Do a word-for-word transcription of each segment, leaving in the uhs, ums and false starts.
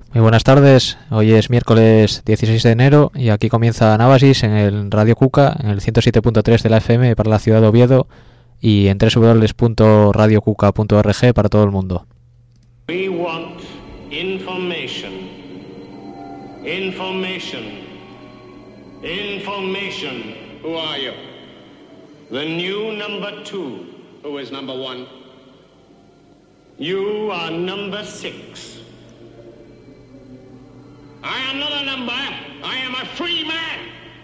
Muy buenas tardes, hoy es miércoles dieciséis de enero y aquí comienza Anábasis en el Radio Cuca, en el ciento siete punto tres de la F M para la ciudad de Oviedo y en doble u doble u doble u punto radio cuca punto org para todo el mundo. We want information. Information. Information. Who are you? The new number two. Who is number one? You are number six. I am not a number. I am a free man.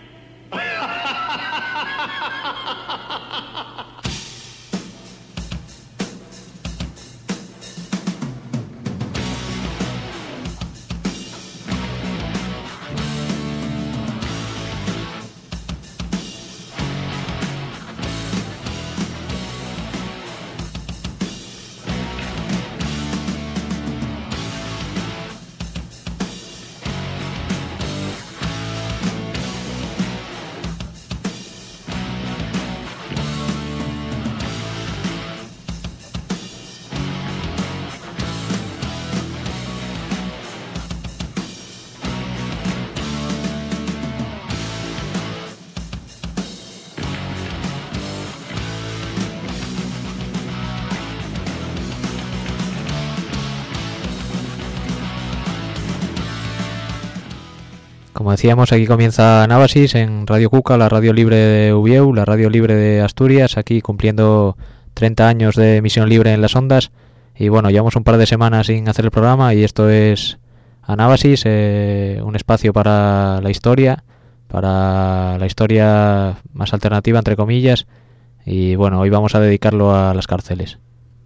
Como decíamos, aquí comienza Anábasis en Radio Cuca, la radio libre de Uvieu, la radio libre de Asturias, aquí cumpliendo treinta años de emisión libre en las ondas. Y bueno, llevamos un par de semanas sin hacer el programa y esto es Anábasis, eh, un espacio para la historia, para la historia más alternativa, entre comillas. Y bueno, hoy vamos a dedicarlo a las cárceles.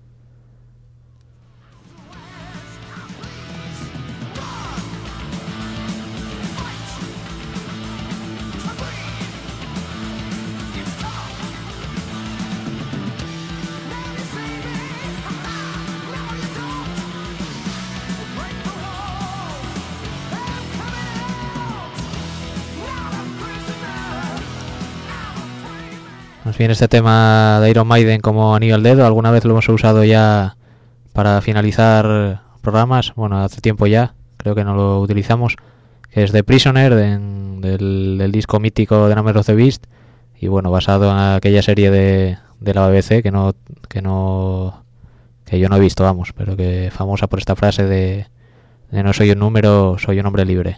Nos viene este tema de Iron Maiden como anillo al dedo. Alguna vez lo hemos usado ya para finalizar programas. Bueno, hace tiempo ya, creo que no lo utilizamos. Que es The Prisoner, de, del, del disco mítico de Number of the Beast. Y bueno, basado en aquella serie de, de la B B C que no, que no, que yo no he visto, vamos, pero que famosa por esta frase de, de no soy un número, soy un hombre libre.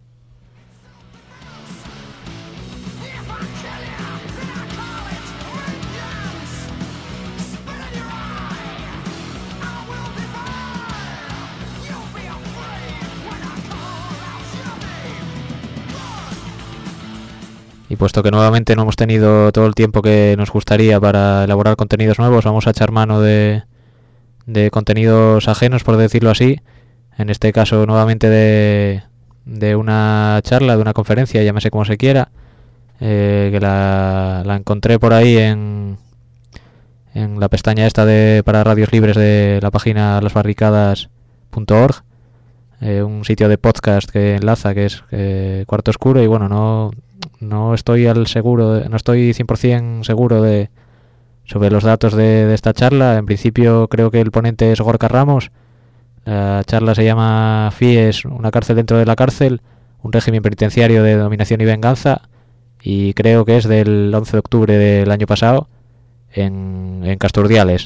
Y puesto que nuevamente no hemos tenido todo el tiempo que nos gustaría para elaborar contenidos nuevos, vamos a echar mano de, de contenidos ajenos, por decirlo así. En este caso, nuevamente de, de una charla, de una conferencia, llámese como se quiera, eh, que la, la encontré por ahí en, en la pestaña esta de para radios libres de la página las barricadas punto org, eh, un sitio de podcast que enlaza, que es eh, Cuarto Oscuro, y bueno, no... No estoy al seguro, de, no estoy cien por ciento seguro de sobre los datos de, de esta charla. En principio creo que el ponente es Gorka Ramos. La charla se llama FIES, una cárcel dentro de la cárcel, un régimen penitenciario de dominación y venganza, y creo que es del once de octubre del año pasado en, en Casturdiales.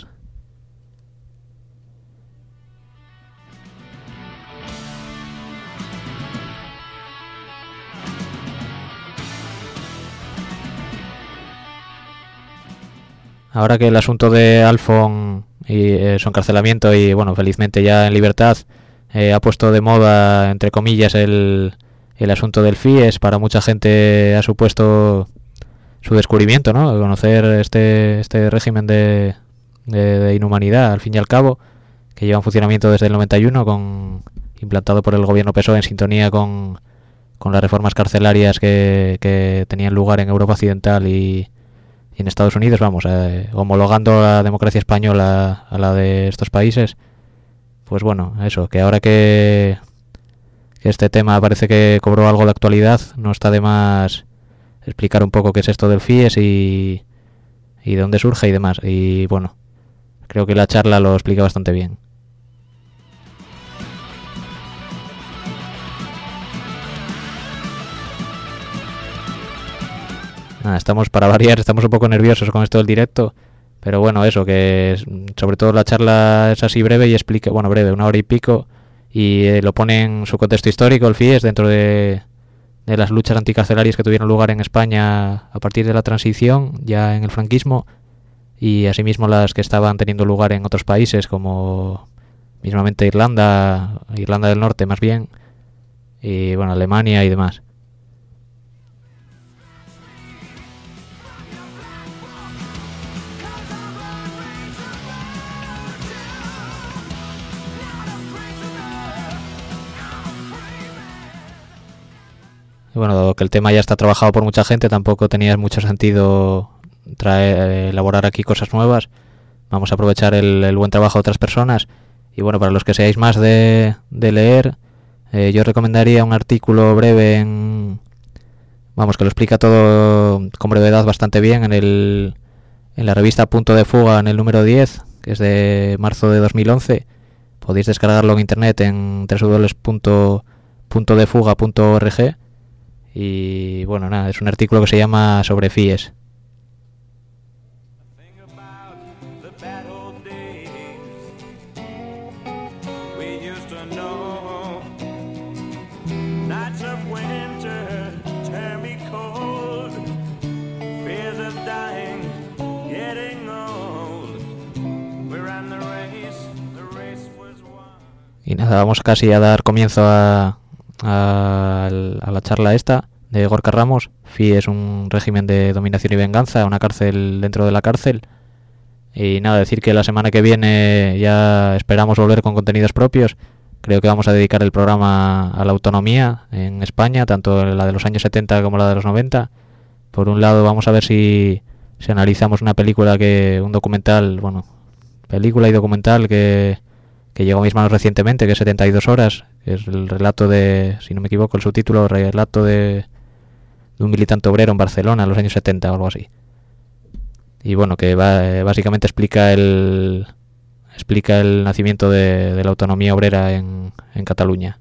Ahora que el asunto de Alfon y eh, su encarcelamiento y, bueno, felizmente ya en libertad, eh, ha puesto de moda, entre comillas, el, el asunto del FIES, para mucha gente ha supuesto su descubrimiento, ¿no? Conocer este este régimen de, de, de inhumanidad, al fin y al cabo, que lleva en funcionamiento desde el noventa y uno, con, implantado por el gobierno P S O E en sintonía con, con las reformas carcelarias que, que tenían lugar en Europa Occidental y Y en Estados Unidos, vamos, eh, homologando la democracia española a la de estos países. Pues bueno, eso, que ahora que, que este tema parece que cobró algo de actualidad, no está de más explicar un poco qué es esto del FIES y, y de dónde surge y demás. Y bueno, creo que la charla lo explica bastante bien. Nada, estamos, para variar, estamos un poco nerviosos con esto del directo, pero bueno, eso, que sobre todo la charla es así breve y explica, bueno, breve, una hora y pico, y eh, lo pone en su contexto histórico, el FIES, dentro de, de las luchas anticarcelarias que tuvieron lugar en España a partir de la transición, ya en el franquismo, y asimismo las que estaban teniendo lugar en otros países, como mismamente Irlanda, Irlanda del Norte más bien, y bueno, Alemania y demás. Y bueno, dado que el tema ya está trabajado por mucha gente, tampoco tenía mucho sentido traer, elaborar aquí cosas nuevas. Vamos a aprovechar el, el buen trabajo de otras personas. Y bueno, para los que seáis más de, de leer, eh, yo recomendaría un artículo breve en... Vamos, que lo explica todo con brevedad bastante bien en, el, en la revista Punto de Fuga, en el número diez, que es de marzo de dos mil once. Podéis descargarlo en internet en doble u doble u doble u punto de fuga punto org. Y bueno, nada, es un artículo que se llama sobre FIES. Y nada, vamos casi a dar comienzo a, a, a la charla esta de Gorka Ramos. FIES es un régimen de dominación y venganza, una cárcel dentro de la cárcel. Y nada, decir que la semana que viene ya esperamos volver con contenidos propios. Creo que vamos a dedicar el programa a la autonomía en España, tanto la de los años setenta como la de los noventa. Por un lado vamos a ver si, si analizamos una película, que un documental, bueno, película y documental que... que llegó a mis manos recientemente, que es setenta y dos horas, que es el relato de, si no me equivoco, el subtítulo, relato de, de un militante obrero en Barcelona en los años setenta o algo así. Y bueno, que va, eh, básicamente explica el explica el nacimiento de, de la autonomía obrera en, en Cataluña.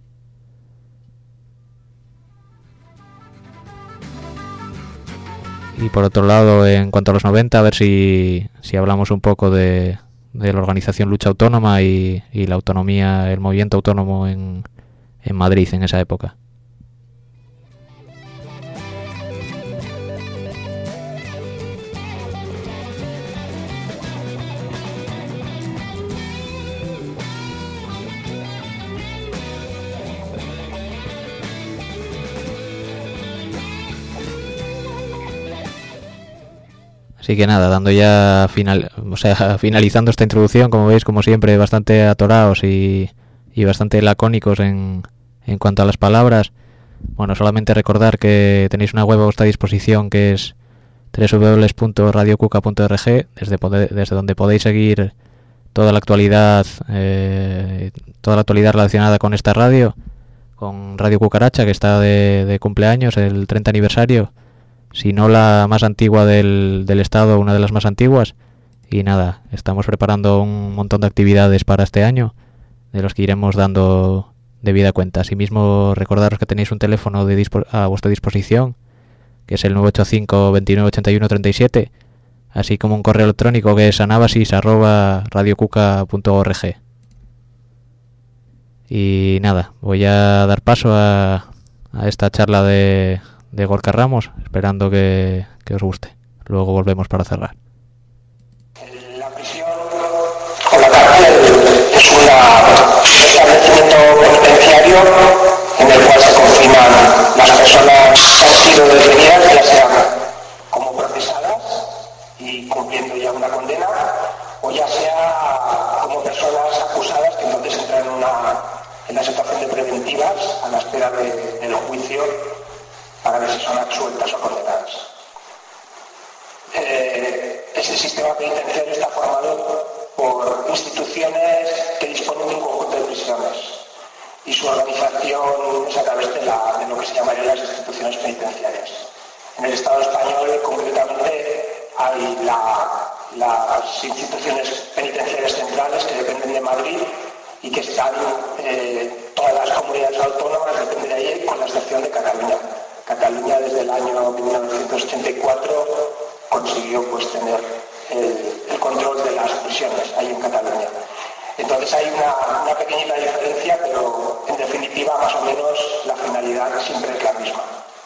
Y por otro lado, en cuanto a los noventa, a ver si, si hablamos un poco de... de la organización Lucha Autónoma y, y la autonomía, el movimiento autónomo en, en Madrid en esa época. Así que nada, dando ya final, o sea, finalizando esta introducción, como veis, como siempre, bastante atorados y, y bastante lacónicos en, en cuanto a las palabras. Bueno, solamente recordar que tenéis una web a vuestra disposición, que es doble u doble u doble u punto radio cuca punto org, desde, desde donde podéis seguir toda la actualidad, eh, toda la actualidad relacionada con esta radio, con Radio Cucaracha, que está de, de cumpleaños, el treinta aniversario. Si no la más antigua del, del estado, una de las más antiguas. Y nada, estamos preparando un montón de actividades para este año, de los que iremos dando debida cuenta. Asimismo, recordaros que tenéis un teléfono de dispo- a vuestra disposición, que es el nueve ocho cinco, veintinueve ochenta y uno treinta y siete, así como un correo electrónico que es anabasis arroba radiocuca punto org. Y nada, voy a dar paso a, a esta charla de... de Gorka Ramos, esperando que, que os guste. Luego volvemos para cerrar. La prisión o la cárcel es un establecimiento penitenciario en el cual se confinan las personas que han sido detenidas, ya sean como procesadas y cumpliendo ya una condena, o ya sea como personas acusadas que entonces entran en una, en una situación de preventivas a la espera de, del juicio, para ver si son absueltas o condenadas. Eh, ese sistema penitenciario está formado por instituciones que disponen de un conjunto de prisiones y su organización es a través de, la, de lo que se llamarían las instituciones penitenciarias. En el Estado español, concretamente, hay la, las instituciones penitenciarias centrales que dependen de Madrid y que están, eh, todas las comunidades autónomas dependen de allí, con la excepción de Cataluña. Cataluña desde el año mil novecientos ochenta y cuatro consiguió pues tener el, el control de las prisiones ahí en Cataluña. Entonces hay una, una pequeñita diferencia, pero en definitiva más o menos la finalidad siempre es la misma.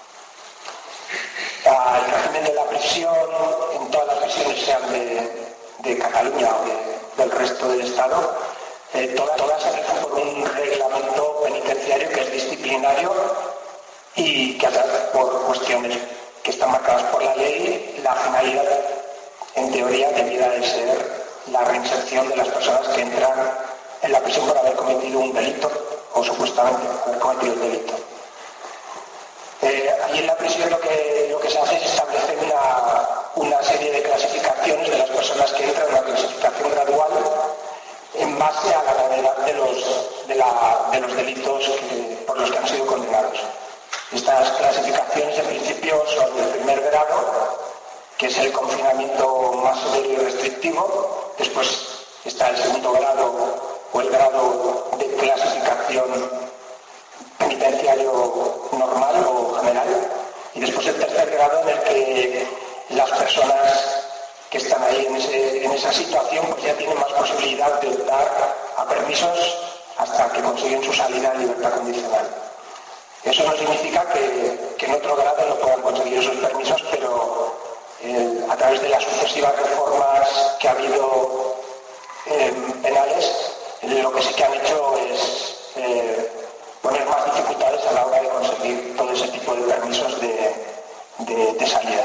El régimen de la prisión en todas las prisiones, sean de, de Cataluña o de, del resto del Estado, eh, todas, todas se rigen por un reglamento penitenciario que es disciplinario y que por cuestiones que están marcadas por la ley, la finalidad en teoría debiera de ser la reinserción de las personas que entran en la prisión por haber cometido un delito o supuestamente haber cometido el delito. Eh, allí en la prisión lo que, lo que se hace es establecer una, una serie de clasificaciones de las personas que entran, una clasificación gradual en base a la gravedad de los, de la, de los delitos que, por los que han sido condenados. Estas clasificaciones en principio son del primer grado, que es el confinamiento más severo y restrictivo. Después está el segundo grado o el grado de clasificación penitenciario normal o general, y después el tercer grado en el que las personas que están ahí en, ese, en esa situación pues ya tienen más posibilidad de optar a permisos hasta que consiguen su salida en libertad condicional. Eso no significa que, que en otro grado no puedan conseguir esos permisos, pero eh, a través de las sucesivas reformas que ha habido eh, penales, lo que sí que han hecho es eh, poner más dificultades a la hora de conseguir todo ese tipo de permisos de, de, de salida.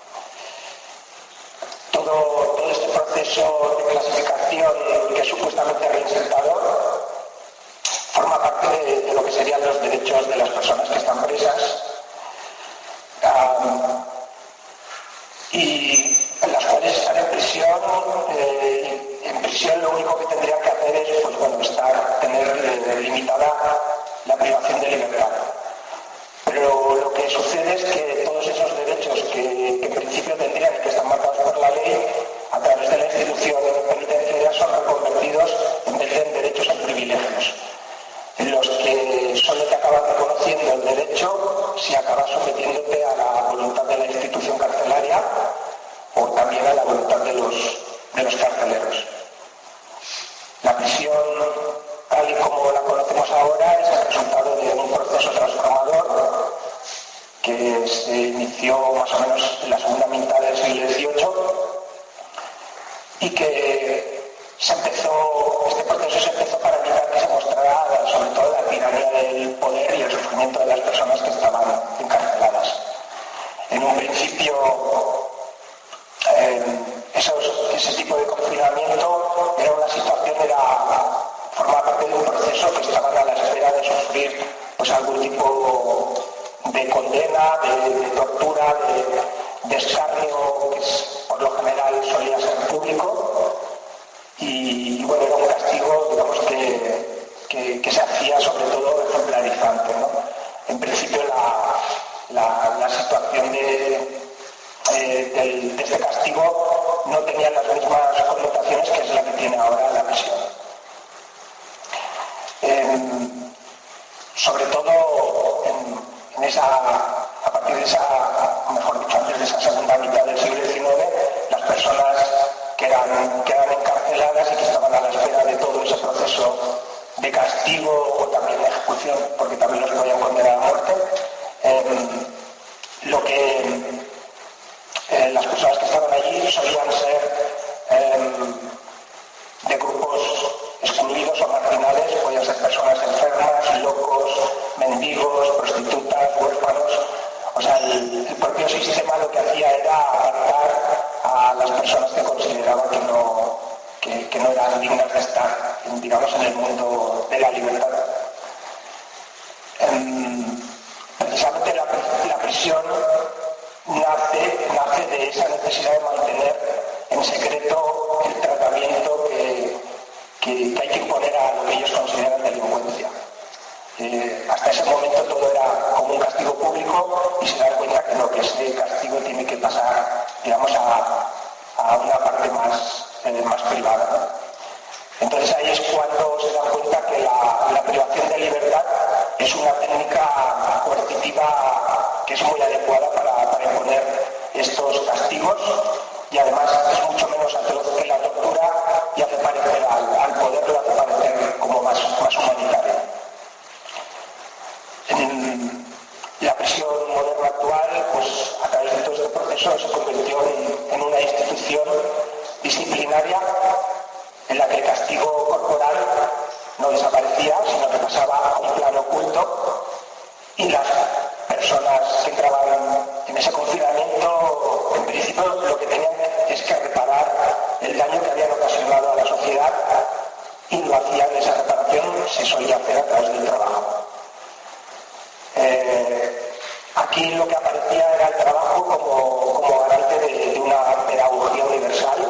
Todo, todo este proceso de clasificación que es supuestamente reinsertador forma parte de, de lo que serían los derechos de las personas que están presas, um, y en las cuales están en prisión. Eh, en prisión lo único que tendrían que hacer es pues, bueno, estar, tener eh, limitada la privación de libertad. Pero lo que sucede es que todos esos derechos que, que en principio tendrían y que están marcados por la ley, a través de la institución penitenciaria son reconvertidos en vez de en derechos en privilegios, en los que solo te acabas reconociendo el derecho si acabas sometiéndote a la voluntad de la institución carcelaria o también a la voluntad de los, de los carceleros. La prisión, tal y como la conocemos ahora, es el resultado de un proceso transformador que se inició más o menos en la segunda mitad del siglo dieciocho y que se empezó, este proceso se empezó para evitar que se mostrara sobre todo la tiranía del poder y el sufrimiento de las personas que estaban encarceladas. En un principio, eh, esos, ese tipo de confinamiento era una situación, era formaba parte de un proceso que estaban a la espera de sufrir pues algún tipo de condena, de, de tortura, de, de escarnio, que es, por lo general solía ser público, y, y bueno, era un castigo, digamos, que, que, que se hacía sobre todo ejemplarizante, ¿no? En principio la, la, la situación de, eh, de, de este castigo no tenía las mismas connotaciones que es la que tiene ahora la prisión. Eh, sobre todo en, en esa, a partir de esa, mejor dicho, antes de esa segunda mitad del siglo diecinueve, las personas que eran, que eran encarceladas y que estaban a la espera de todo ese proceso de castigo o también de ejecución, porque también los podían condenar a muerte, eh, lo que eh, las personas que estaban allí solían ser eh, de grupos excluidos o marginales, podían ser personas enfermas, locos, mendigos, prostitutas, huérfanos. O sea, el, el propio sistema lo que hacía era apartar a las personas que consideraban que no, que, que no eran dignas de estar, digamos, en el mundo de la libertad. Um, precisamente la, la prisión nace, nace de esa necesidad de mantener en secreto el tratamiento que, que, que hay que imponer a lo que ellos consideran delincuencia. Eh, hasta ese momento todo era como un castigo público y se dan cuenta que no, que ese castigo tiene que pasar, digamos, a, a una parte más, eh, más privada, ¿no? Entonces ahí es cuando se dan cuenta que la, la privación de libertad es una técnica coercitiva que es En la prisión moderna actual, pues a través de todo este proceso se convirtió en, en una institución disciplinaria en la que el castigo corporal no desaparecía, sino que pasaba a un plano oculto, y las personas que entraban en ese confinamiento, en principio lo que tenían es que reparar el daño que habían ocasionado a la sociedad, y lo hacían, esa reparación se solía hacer a través del trabajo. Eh, aquí lo que aparecía era el trabajo como, como garante de, de una pedagogía universal,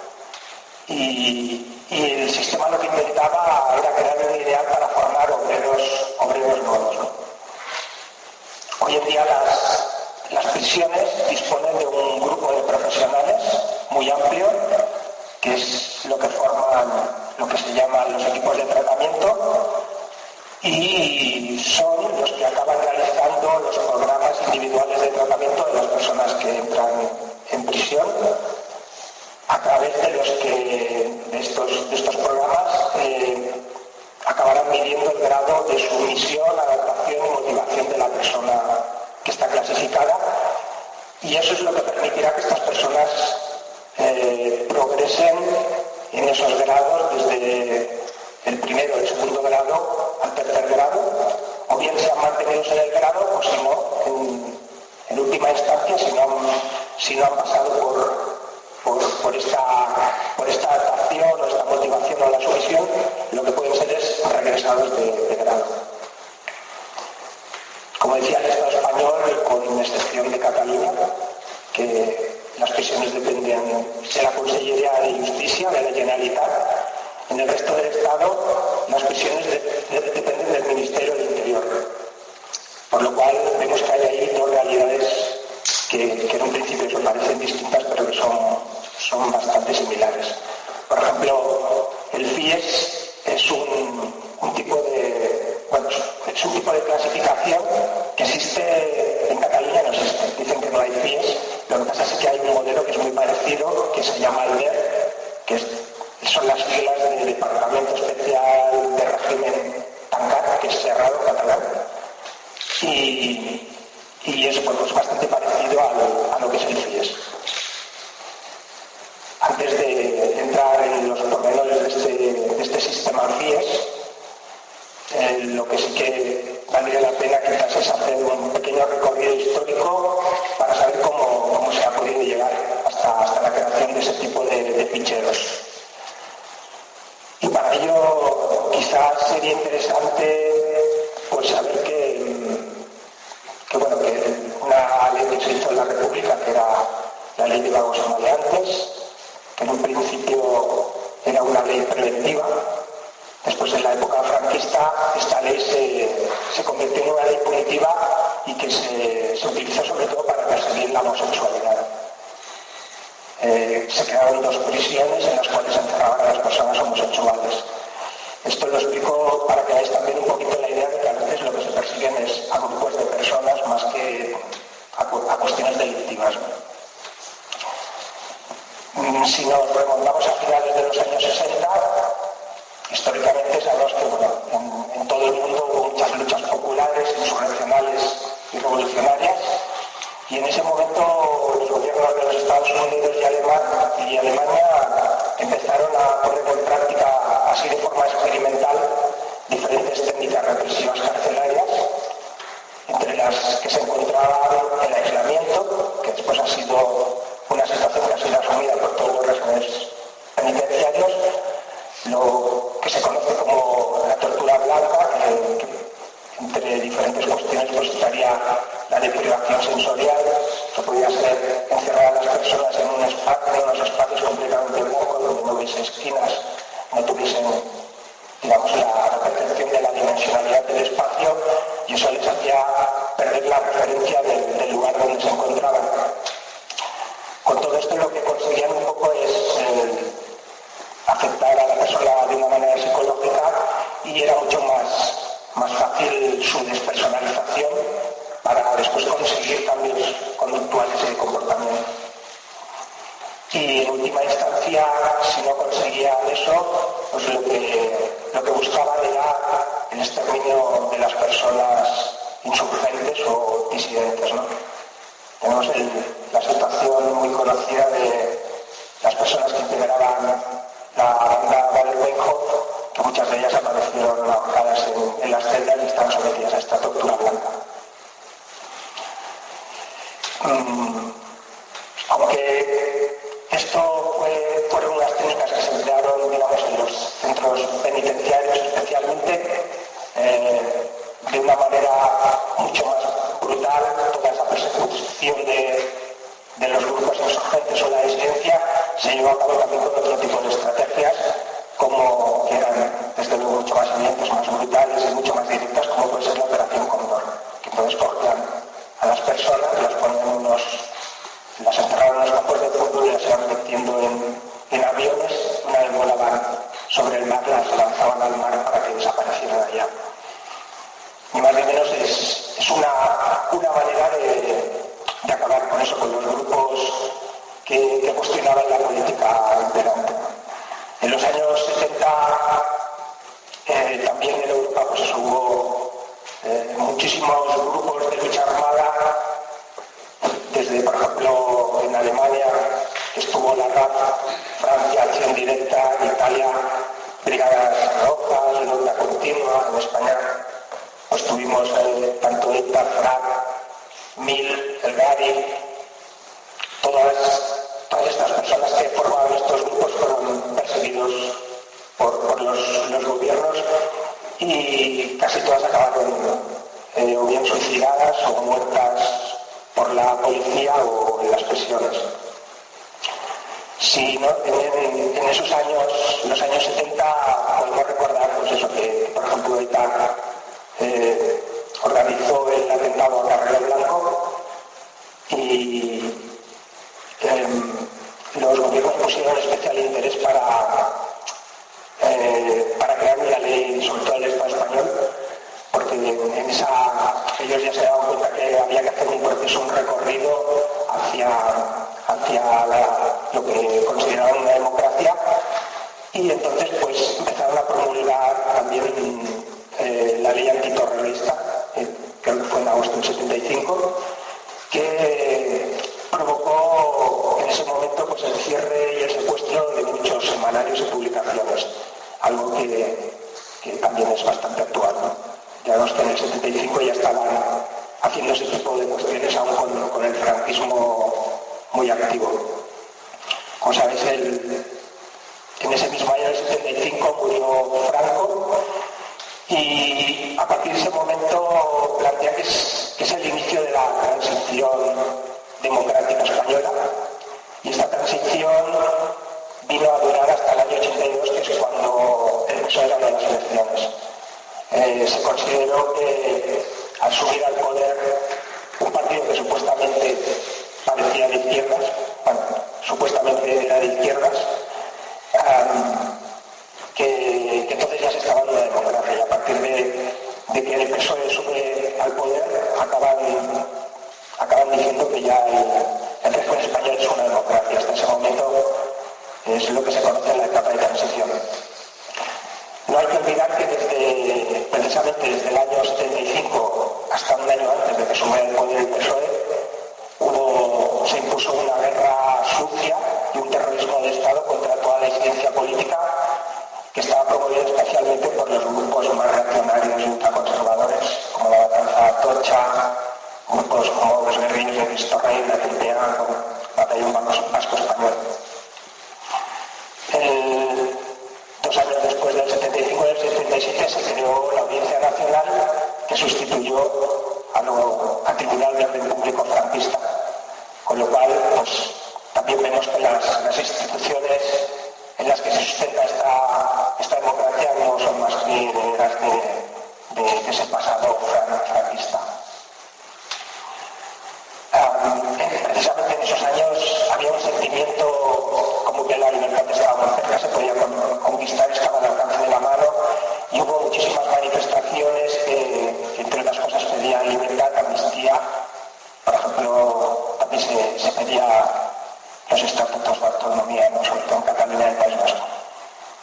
y, y el sistema lo que intentaba era crear un ideal para formar obreros, obreros nuevos, ¿no? Hoy en día las, las prisiones disponen de un grupo de profesionales muy amplio, que es lo que forman lo que se llaman los equipos de tratamiento, y son los que acaban realizando los programas individuales de tratamiento de las personas que entran en prisión, a través de los que de estos, de estos programas eh, acabarán midiendo el grado de sumisión, adaptación y motivación de la persona que está clasificada, y eso es lo que permitirá que estas personas eh, progresen en esos grados desde el primero, el segundo grado al tercer grado, o bien sean mantenidos en el grado, o si no, en, en última instancia, si no han, si no han pasado por, por, por, esta, por esta adaptación o esta motivación o la sumisión, lo que pueden ser es regresados de, de grado. Como decía el Estado español, con excepción de Cataluña, que las prisiones dependen de la Consellería de Justicia, de la Generalitat. En el resto del Estado, las prisiones de, de, dependen del Ministerio del Interior. Por lo cual, vemos que hay ahí dos realidades que, que en un principio se parecen distintas, pero que son, son bastante similares. Por ejemplo, el F I E S es un, un tipo de... Bueno, es un tipo de clasificación que existe en Cataluña, no existe. Dicen que no hay F I E S. Lo que pasa es que hay un modelo que es muy parecido, que se llama el D E R, que es, son las siglas del Departamento Especial de Régimen Tancat, que es cerrado catalán, y, y es bueno, pues bastante parecido a lo, a lo que es el F I E S. Antes de entrar en los pormenores de este, de este sistema F I E S, eh, lo que sí que valdría la pena quizás es hacer un pequeño recorrido histórico para saber cómo, cómo se ha podido llegar hasta, hasta la creación de ese tipo de, de ficheros. Y para ello quizás sería interesante pues saber que, que, bueno, que una ley que se hizo en la República, que era la ley de vagos y maleantes, que en un principio era una ley preventiva. Después, en la época franquista, esta ley se, se convirtió en una ley punitiva y que se, se utilizó sobre todo para perseguir la homosexualidad. Eh, se crearon dos prisiones en las cuales se encerraban a las personas homosexuales. Esto lo explico para que veáis también un poquito la idea de que a veces lo que se persiguen es a grupos de personas más que a, a cuestiones delictivas, ¿no? Si nos remontamos a finales de los años sesenta, históricamente sabemos que bueno, en, en todo el mundo hubo muchas luchas populares, insurreccionales y revolucionarias, y en ese momento los gobiernos de los Estados Unidos y, Alemán, y Alemania empezaron a poner en práctica, así de forma experimental, diferentes técnicas represivas carcelarias, entre las que se encontraban el aislamiento, que después ha sido una situación que ha sido asumida por todos los regímenes penitenciarios, lo que se conoce como la tortura blanca, que, que entre diferentes cuestiones pues estaría la deprivación sensorial, que podría ser encerrar a las personas en un espacio, en unos espacios completamente blancos, donde no hubiese esquinas, no tuviesen, digamos, la, la percepción de la dimensionalidad del espacio, y eso les hacía perder la referencia del, del lugar donde se encontraban. Con todo esto lo que conseguían un poco es eh, afectar a la persona de una manera psicológica, y era mucho más, más fácil su despersonalización para después conseguir cambios conductuales y de comportamiento. Y en última instancia, si no conseguían eso, pues lo que, lo que buscaban era el exterminio de las personas insurgentes o disidentes, ¿no? Tenemos el, la situación muy conocida de las personas que integraban la banda Baden-Meinhof, que muchas de ellas aparecieron ahorcadas en, en las celdas y están sometidas a esta tortura blanca. Um, aunque esto fue, fueron unas técnicas que se emplearon, digamos, en los centros penitenciarios especialmente, eh, de una manera mucho más brutal, toda esa persecución de, de los grupos insurgentes o la disidencia se llevó a cabo también con otro tipo de estrategias, como que eran desde luego mucho más evidentes, más brutales y mucho más directas, como puede ser la Operación Cóndor, que entonces cogían a las personas, las ponían en unos, las enterraban en los campos de fútbol y las iban metiendo en, en aviones, una vez volaban sobre el mar, las lanzaban al mar para que desaparecieran allá. Ni más ni menos es, es una, una manera de, de acabar con eso, con los grupos que, que cuestionaban la política imperante. En los años setenta eh, también en Europa pues, hubo eh, muchísimos grupos de lucha armada, desde por ejemplo en Alemania estuvo la R A F, Francia, Acción Directa, en Italia, Brigadas Rojas, Lucha Continua, en España pues tuvimos eh, tanto ETA, FRAC, MIL, el GARI, todas, todas estas personas que formaban estos grupos fueron perseguidos por, por los, los gobiernos y casi todas acabaron eh, o bien suicidadas o muertas por la policía o en las prisiones. Sí, ¿no? en, en esos años, los años setenta, podemos recordar pues eso, que por ejemplo ETA Eh, organizó el atentado a Carrero Blanco y eh, los gobiernos pusieron especial interés para, eh, para crear una ley, sobre todo el Estado español, porque en, en esa, ellos ya se daban cuenta que había que hacer un proceso, un recorrido hacia, hacia la, lo que consideraban una democracia, y entonces pues empezaron a promulgar también Eh, la ley antiterrorista, eh, creo que fue en agosto del setenta y cinco, que provocó en ese momento pues, el cierre y el secuestro de muchos semanarios y publicaciones, algo que, que también es bastante actual, ¿no? Ya vemos que en el setenta y cinco ya estaban haciendo ese tipo de cuestiones aún con, con el franquismo muy activo. Como sabéis, el, en ese mismo año del setenta y cinco murió Franco, y a partir de ese momento plantea que es, que es el inicio de la transición democrática española, y esta transición vino a durar hasta el año ochenta y dos, que es cuando el P S O E ganó las elecciones. Eh, se consideró que al subir al poder un partido que supuestamente parecía de izquierdas, bueno, supuestamente era de izquierdas, um, Que, que entonces ya se estaba en una democracia, y a partir de, de que el P S O E sube al poder acaban, acaban diciendo que ya el, el régimen español es una democracia. Hasta ese momento es lo que se conoce en la etapa de transición. No hay que olvidar que desde, precisamente desde el año setenta y cinco hasta un año antes de que subiera el poder el P S O E hubo, se impuso una guerra sucia y un terrorismo de Estado contra toda la disidencia política, que estaba promovido especialmente por los grupos más reaccionarios y ultraconservadores, como la Matanza Atocha, grupos como los guerrilleros de Cristo Rey, la T P A, Batallón Vasco Español. El, dos años después del setenta y cinco y del setenta y siete se creó la Audiencia Nacional, que sustituyó a lo, al Tribunal de Orden Público franquista, con lo cual pues, también vemos que las, las instituciones en las que se sustenta esta, esta democracia no son más que las de, de, de ese pasado franquista. Um, precisamente en esos años había un sentimiento como que la libertad estaba muy cerca, se podía conquistar, estaba al alcance de la mano, y hubo muchísimas manifestaciones que, que entre otras cosas pedían libertad, amnistía. Por ejemplo, también se, se pedía los estatutos de autonomía, ¿no? Sobre todo en Cataluña y el País Vasco.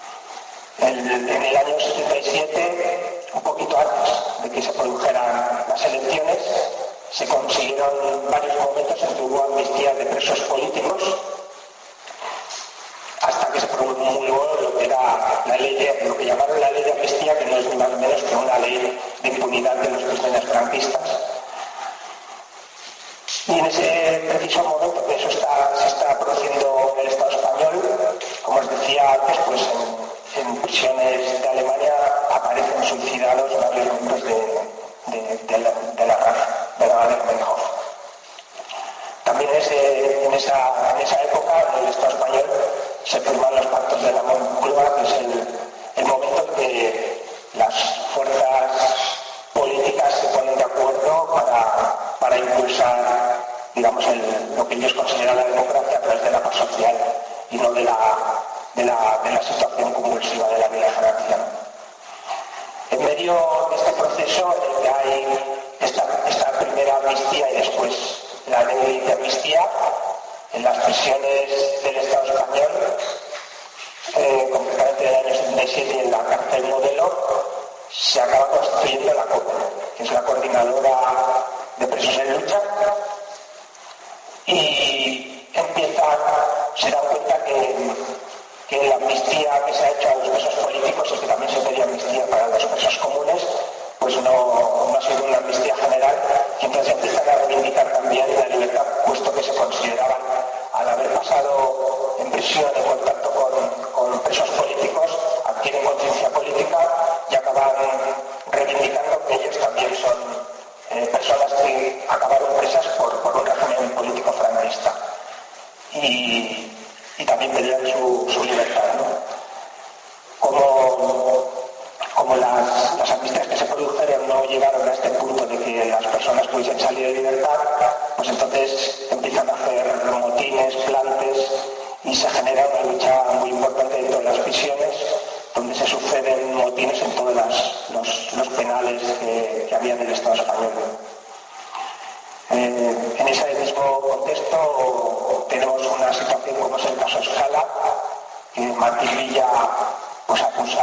El, en el año setenta y siete, un poquito antes de que se produjeran las las elecciones se consiguieron varios momentos en que hubo amnistías de presos políticos, hasta que se promulgó lo que era la ley de, lo que llamaron la ley de amnistía, que no es ni más ni menos que una ley de impunidad de los prisioneros franquistas. Y en ese preciso momento que eso está, se está produciendo en el Estado español, como os decía antes, pues en, en prisiones de Alemania aparecen suicidados varios miembros de, de, de, la, de la R A F, de la Waffen-Meinhof. También ese, en, esa, en esa época, en el Estado español, se firman los pactos de la Moncloa, que es el, el momento en que las fuerzas políticas se ponen de acuerdo para, para impulsar, digamos, el, lo que ellos consideran la democracia a través de la paz social y no de la, de la, de la situación convulsiva de la vida Francia. En medio de este proceso en el que hay esta, esta primera amnistía y después la ley de amnistía, en las prisiones del Estado español, eh, concretamente en el año setenta y siete en la cárcel Modelo, se acaba constituyendo la COPE, que es la Coordinadora de Presos en Lucha, y empiezan, se dan cuenta que, que la amnistía que se ha hecho a los presos políticos y que también se pedía amnistía para los presos comunes, pues no, no ha sido una amnistía general, y entonces empiezan a reivindicar también la libertad, puesto que se consideraban, al haber pasado en prisión en contacto con, con presos políticos, adquieren conciencia política y acaban reivindicando que ellos también son eh, personas que acabaron presas por, por un régimen político franquista. Y, y también pedían su, su libertad, ¿no? Como, como las, las amnistías que se produjeron no llegaron a este punto de que las personas pudiesen salir de libertad, pues entonces empiezan a hacer motines, plantes, y se genera una lucha muy importante dentro de las prisiones, donde se suceden motines en todos las, los, los penales que, que había en el Estado español. Eh, en ese mismo contexto tenemos una situación como es el caso Scala, que Martín Villa pues, acusa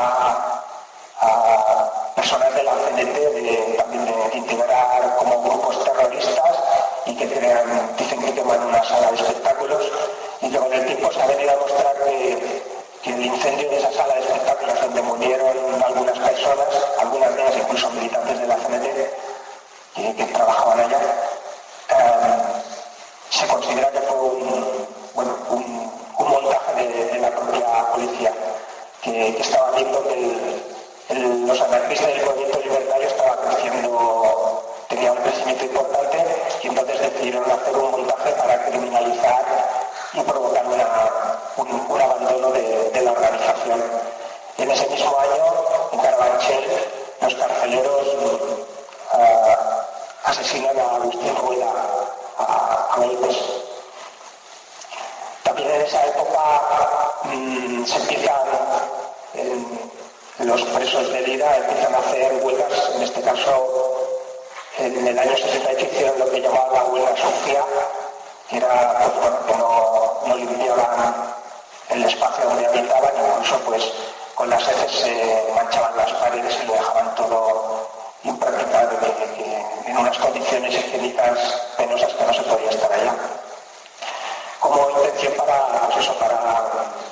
a personas de la C N T de, también de integrar como grupos terroristas y que crean, dicen que queman una sala de espectáculos, y que con el tiempo se ha venido a mostrar que, que el incendio de esa sala de espectáculos donde murieron algunas personas, algunas de ellas incluso militantes de la C N T que, que trabajaban allá, eh, se considera que fue un, bueno, un, un montaje de, de la propia policía, que, que estaba viendo que el, el, los anarquistas del movimiento libertario estaba creciendo, tenía un crecimiento importante, y entonces decidieron hacer un montaje para criminalizar y provocar una, un, un abandono de, de la organización. En ese mismo año, en Carabanchel, los carceleros uh, asesinan a Agustín Rueda a, a golpes. También en esa época mmm, se empiezan, en, los presos de Lira empiezan a hacer huelgas, en este caso en el año setenta y ocho hicieron lo que llamaban la huelga sucia, que era pues, bueno, que no, no limpiaban el espacio donde habitaban, incluso pues con las heces se manchaban las paredes y lo dejaban todo impracticable, que, que en unas condiciones higiénicas penosas que no se podía estar allá. Como intención para, pues eso, para,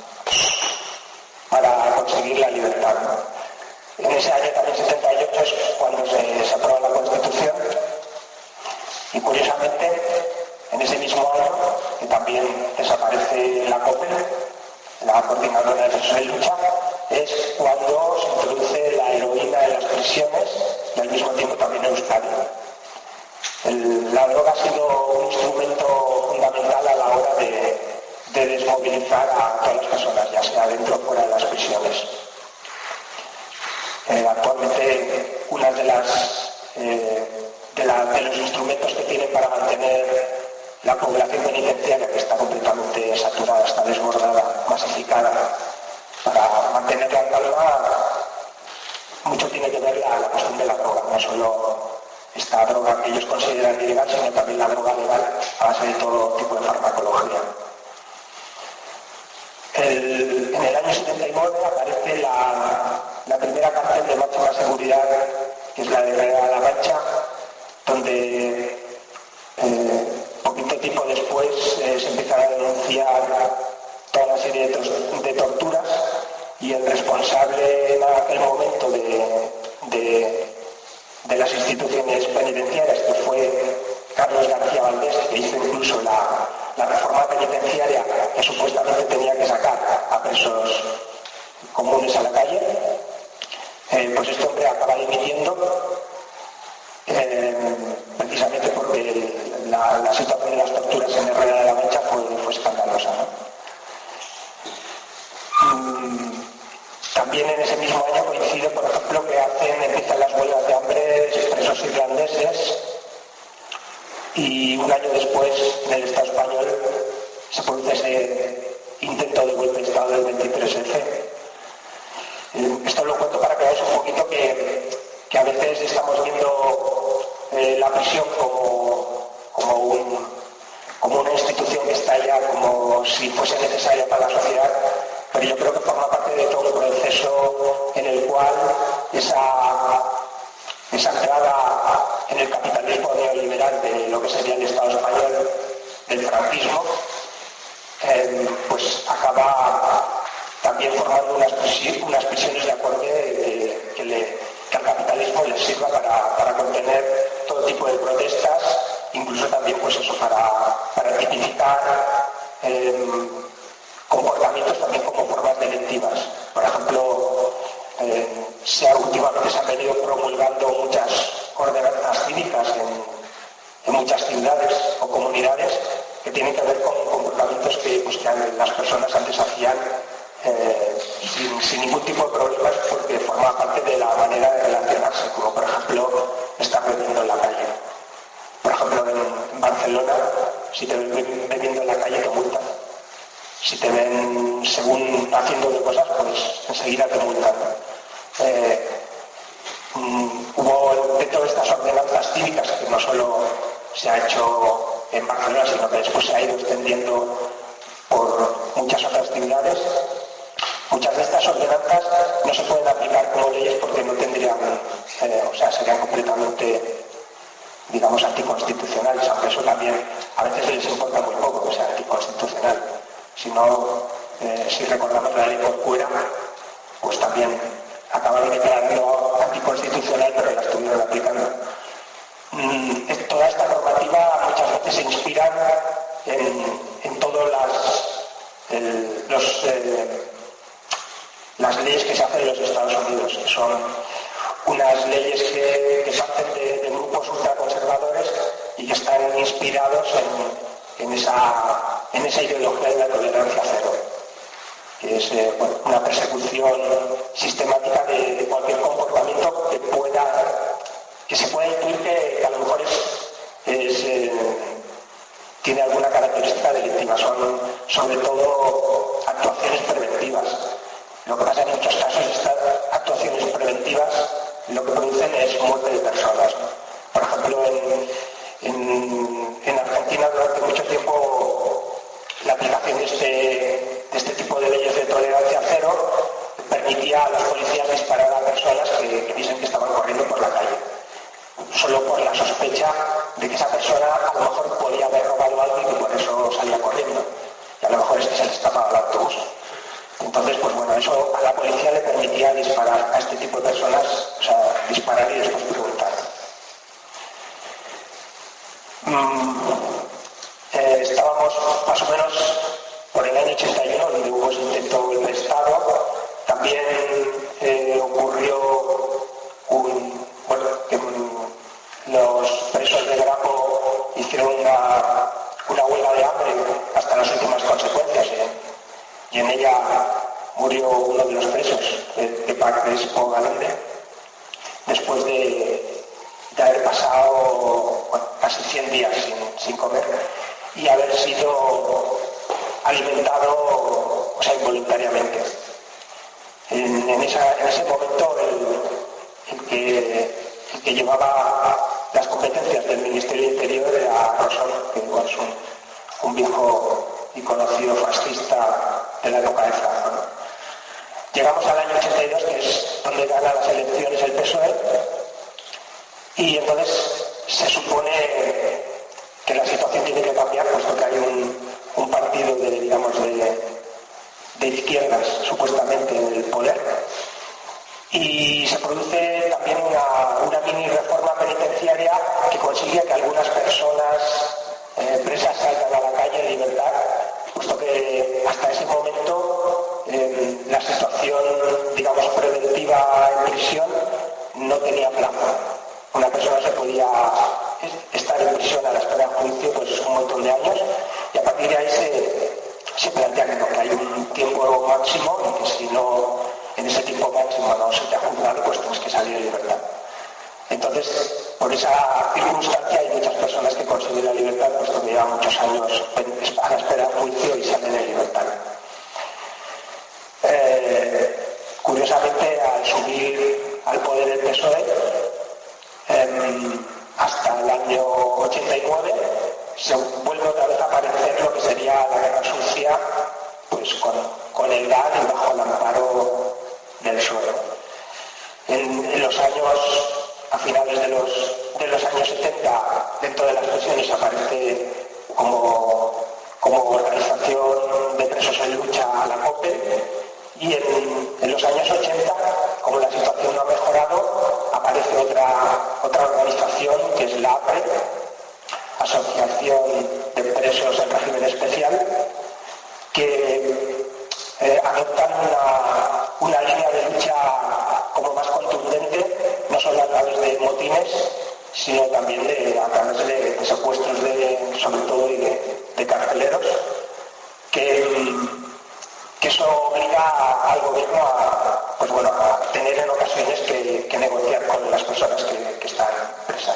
para conseguir la libertad, ¿no? En ese año también setenta y ocho es cuando se, se aprueba la Constitución, y curiosamente en ese mismo año, que también desaparece la COPE, la Coordinadora de Presos en Lucha, es cuando se introduce la heroína en las prisiones y al mismo tiempo también en Euskadi. El, la droga ha sido un instrumento fundamental a la hora de, de desmovilizar a todas las personas, ya sea dentro o fuera de las prisiones. Eh, actualmente, una de las eh, de, la, de los instrumentos que tienen para mantener la población penitenciaria, que está completamente saturada, está desbordada, masificada, para mantenerla en calma, mucho tiene que ver la, la cuestión de la droga, no solo esta droga que ellos consideran ilegal, sino también la droga legal a base de todo tipo de farmacología. El, en el año setenta y nueve aparece la, la primera cárcel de máxima seguridad, que es la de Herrera de la Mancha, donde eh, poquito tiempo después eh, se empiezan a denunciar toda una serie de, tos- de torturas, y el responsable en aquel momento de, de, de las instituciones penitenciarias, que fue Carlos García Valdés, que hizo incluso la, la reforma penitenciaria que supuestamente tenía que sacar a presos comunes a la calle, eh, pues este hombre acaba dimitiendo, eh, precisamente porque el, la, la situación de las torturas en Herrera de la Mancha fue, fue escandalosa, ¿no? Mm, también en ese mismo año coincide, por ejemplo, que hacen, empiezan las huelgas de hambre de presos irlandeses, y un año después, en el Estado español, se produce ese intento de golpe de Estado del veintitrés efe. Esto lo cuento para que veáis un poquito que, que a veces estamos viendo eh, la prisión como, como, un, como una institución que está ya como si fuese necesaria para la sociedad, pero yo creo que forma parte de todo un proceso en el cual esa, esa entrada en el capitalismo neoliberal de lo que sería el Estado español, del franquismo, eh, pues acaba también formando unas, unas prisiones de acorde que, que, le, que al capitalismo les sirva para, para contener todo tipo de protestas, incluso también pues eso, para, para tipificar eh, comportamientos también como formas delictivas. Por ejemplo, eh, se ha, últimamente se han venido promulgando muchas ordenanzas cívicas en, en muchas ciudades o comunidades que tienen que ver con comportamientos que, pues, que las personas antes hacían Eh, sin, sin ningún tipo de problemas, porque forma parte de la manera de relacionarse, como por ejemplo estar bebiendo en la calle. Por ejemplo, en, en Barcelona, si te ven bebiendo en la calle te multan. Si te ven según haciendo de cosas, pues enseguida te multan. Eh, um, hubo dentro de estas ordenanzas cívicas, que no solo se ha hecho en Barcelona, sino que después se ha ido extendiendo por muchas otras ciudades. Muchas de estas ordenanzas no se pueden aplicar como leyes porque no tendrían, eh, o sea, serían completamente, digamos, anticonstitucionales, aunque eso también a veces les importa muy poco que sea anticonstitucional. Si no, eh, si recordamos la ley Corcuera, pues también acabaron declarando anticonstitucional, pero la estuvieron aplicando. Mm, toda esta normativa muchas veces se inspira en, en todas las, el, los... Eh, las leyes que se hacen en los Estados Unidos, que son unas leyes que, que parten de, de grupos ultraconservadores y que están inspirados en, en, esa, en esa ideología de la tolerancia cero, que es eh, bueno, una persecución sistemática de, de cualquier comportamiento que pueda, que se pueda intuir que, que a lo mejor es, es eh, tiene alguna característica delictiva. Son sobre todo actuaciones preventivas. Lo que pasa en muchos casos, estas actuaciones preventivas lo que producen es muerte de personas, ¿no? Por ejemplo, en, en, en Argentina durante mucho tiempo la aplicación de este, de este tipo de leyes de tolerancia cero permitía a los policías disparar a personas que, que dicen que estaban corriendo por la calle, solo por la sospecha de que esa persona a lo mejor podía haber robado algo y que por eso salía corriendo, y a lo mejor es que se le escapaba el autobús. Entonces, pues bueno, eso a la policía le permitía disparar a este tipo de personas, o sea, disparar y después preguntar. Mm, eh, estábamos más o menos por el año ochenta y uno, donde hubo ese intento de golpe de Estado. También eh, ocurrió un, bueno, que um, los presos de Grapo hicieron una, una huelga de hambre hasta las últimas consecuencias. ¿eh? Y en ella murió uno de los presos, de Crespo Galende, después de, de haber pasado bueno, casi cien días sin, sin comer y haber sido alimentado, o sea, involuntariamente. En, en, esa, en ese momento el, el, que, el que llevaba las competencias del Ministerio del Interior era Rosón, que igual es un, un viejo y conocido fascista de la época de Franco, ¿no? Llegamos al año ochenta y dos, que es donde gana las elecciones el P S O E, y entonces se supone que la situación tiene que cambiar, puesto que hay un, un partido de, digamos, de, de izquierdas supuestamente en el poder, y se produce también una, una mini reforma penitenciaria que consigue que algunas personas eh, presas salgan a la calle en libertad, puesto que hasta ese momento eh, la situación, digamos, preventiva en prisión no tenía plazo. Una persona se podía estar en prisión a la espera de juicio pues un montón de años, y a partir de ahí se, se plantea que, no, que hay un tiempo máximo y que si no, en ese tiempo máximo no se te ha juzgado, pues tienes que salir en libertad. Entonces, por esa circunstancia hay muchas personas que consiguen la libertad, puesto que llevan muchos años a la espera de juicio y salen en libertad. Eh, curiosamente, al subir al poder el P S O E, eh, hasta el año ochenta y nueve, se vuelve otra vez a aparecer lo que sería la guerra sucia, pues con, con el G A D y bajo el amparo del P S O E. En, en los años, a finales de los, de los años setenta, dentro de las prisiones aparece como, como organización de presos en lucha a la COPE, y en, en los años ochenta, como la situación no ha mejorado, aparece otra, otra organización que es la A P R E, Asociación de Presos en Régimen Especial, que eh, adoptan una, una línea de lucha como más contundente, no solo a través de motines, sino también de, a través de, de secuestros, de, sobre todo, y de, de carceleros, que, que eso obliga al gobierno a, pues bueno, a tener en ocasiones que, que negociar con las personas que, que están presas.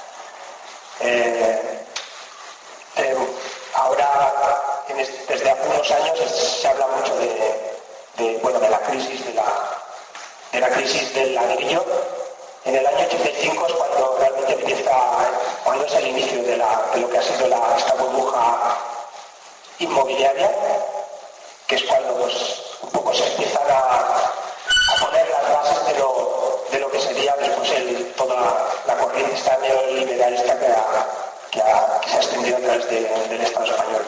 Eh, eh, ahora, en este, desde hace unos años, se habla mucho de, de, bueno, de la crisis de la, de la crisis del ladrillo. En el año ochenta y cinco es cuando realmente empieza, cuando es el inicio de, la, de lo que ha sido la, esta burbuja inmobiliaria, que es cuando pues, un poco se empiezan a, a poner las bases de lo, de lo que sería después el, toda la corriente esta neoliberalista que, ha, que, ha, que se ha extendido a través de, del Estado español.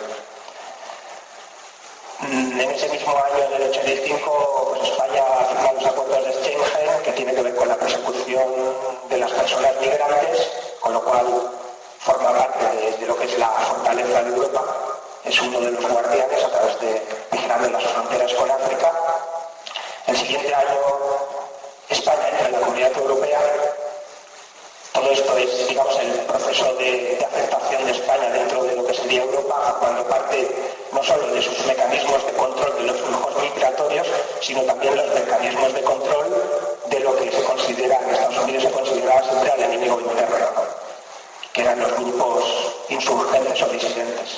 En ese mismo año, en el ochenta y cinco, pues España firma los acuerdos de Schengen, que tiene que ver con la persecución de las personas migrantes, con lo cual forma parte de, de lo que es la fortaleza de Europa. Es uno de los guardianes a través de vigilando las fronteras con África. El siguiente año, España entra en la Comunidad Europea. Todo esto es, digamos, el proceso de, de aceptación de España dentro de lo que sería Europa, cuando parte no solo de sus mecanismos de control de los flujos migratorios, sino también los mecanismos de control de lo que se considera, en Estados Unidos se consideraba siempre al enemigo interno, que eran los grupos insurgentes o disidentes.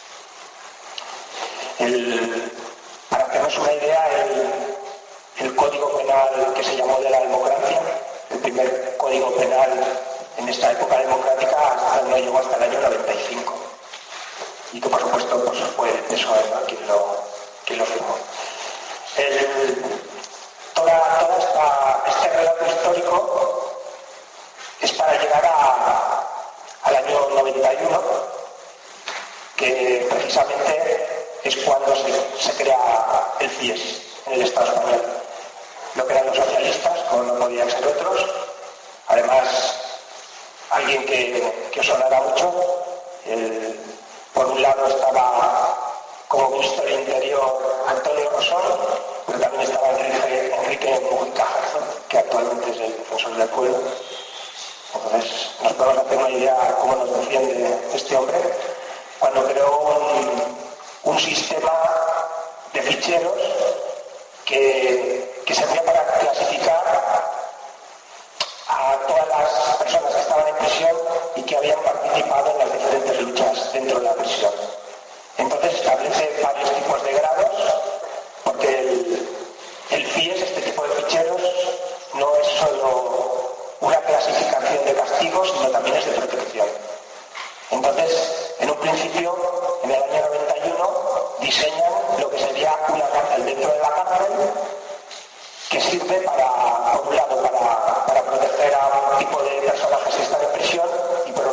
El, para hacernos una idea, el, el código penal que se llamó de la democracia, el primer código penal en esta época democrática, hasta, no llegó hasta el año noventa y cinco. Y que por supuesto pues, fue el P S O E, ¿no?, quien lo, quien lo firmó. El, toda toda esta, este relato histórico es para llegar a, al año noventa y uno, que precisamente es cuando se, se crea el C I E S en el Estado español. Lo crean los socialistas, como no podían ser otros. Además, alguien que, que os sonará mucho, el, por un lado estaba como ministro del Interior Antonio Rosón, pero también estaba Enrique, Enrique Mujica, que actualmente es el defensor del pueblo. Entonces, nos podemos hacer una idea cómo nos defiende este hombre, cuando creó un, un sistema de ficheros que, que servía para clasificar a todas las personas que estaban en prisión y que habían participado en las diferentes luchas dentro de la prisión. Entonces establece varios tipos de grados, porque el, el F I E S, este tipo de ficheros, no es solo una clasificación de castigos, sino también es de protección. Entonces, en un principio, en el año noventa y uno, diseñan lo que sería una cárcel dentro de la cárcel, que sirve para, por un lado, para, para proteger a un tipo de personajes que están en prisión, y por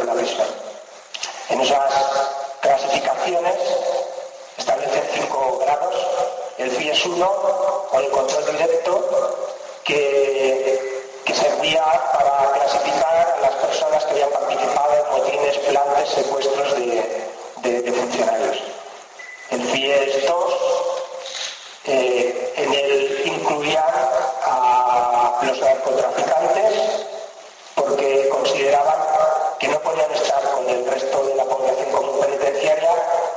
la prisión. En esas clasificaciones establecen cinco grados. El FIES uno, o el control directo, que, que servía para clasificar a las personas que habían participado en motines, plantes, secuestros de, de, de funcionarios. El FIES dos, eh, en él incluía a los narcotraficantes porque consideraban que no podían estar con el resto de la población común penitenciaria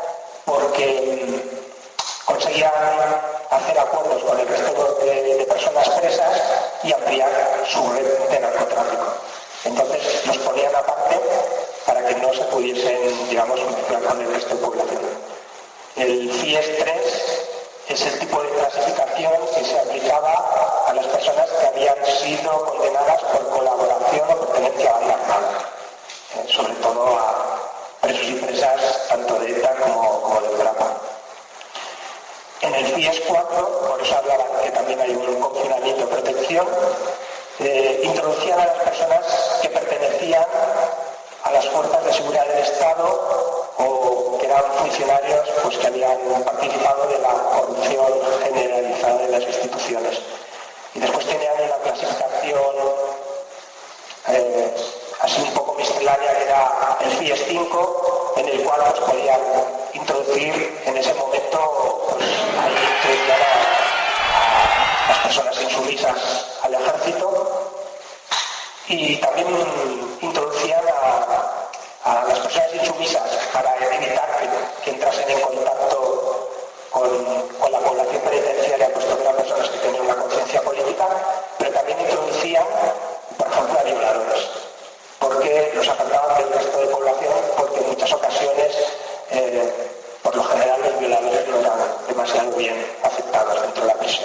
porque conseguían hacer acuerdos con el resto de, de personas presas y ampliar su red de narcotráfico. Entonces los ponían aparte para que no se pudiesen, digamos, mezclar con el resto de población. El FIES tres es el tipo de clasificación que se aplicaba a las personas que habían sido condenadas por colaboración o pertenencia a banda armada, eh, sobre todo a presos y presas tanto de ETA como, como del Grapa. En el FIES cuatro, por eso hablaba que también hay un confinamiento de protección, eh, introducían a las personas que pertenecían a las fuerzas de seguridad del Estado o que eran funcionarios pues, que habían participado de la corrupción generalizada de las instituciones. Y después tenían una clasificación eh, así un poco miscelánea, que era el FIES cinco, en el cual pues, podían introducir en ese momento, pues, ahí introducían a, a las personas insumisas al ejército y también introducían a, a las personas insumisas para evitar que, que entrasen en contacto con, con la población penitenciaria, puesto que eran personas que tenían una conciencia política, pero también introducían, por ejemplo, a violadores, porque los apartaban del resto de población, porque en muchas ocasiones, eh, por lo general, los violadores no eran demasiado bien aceptados dentro de la prisión.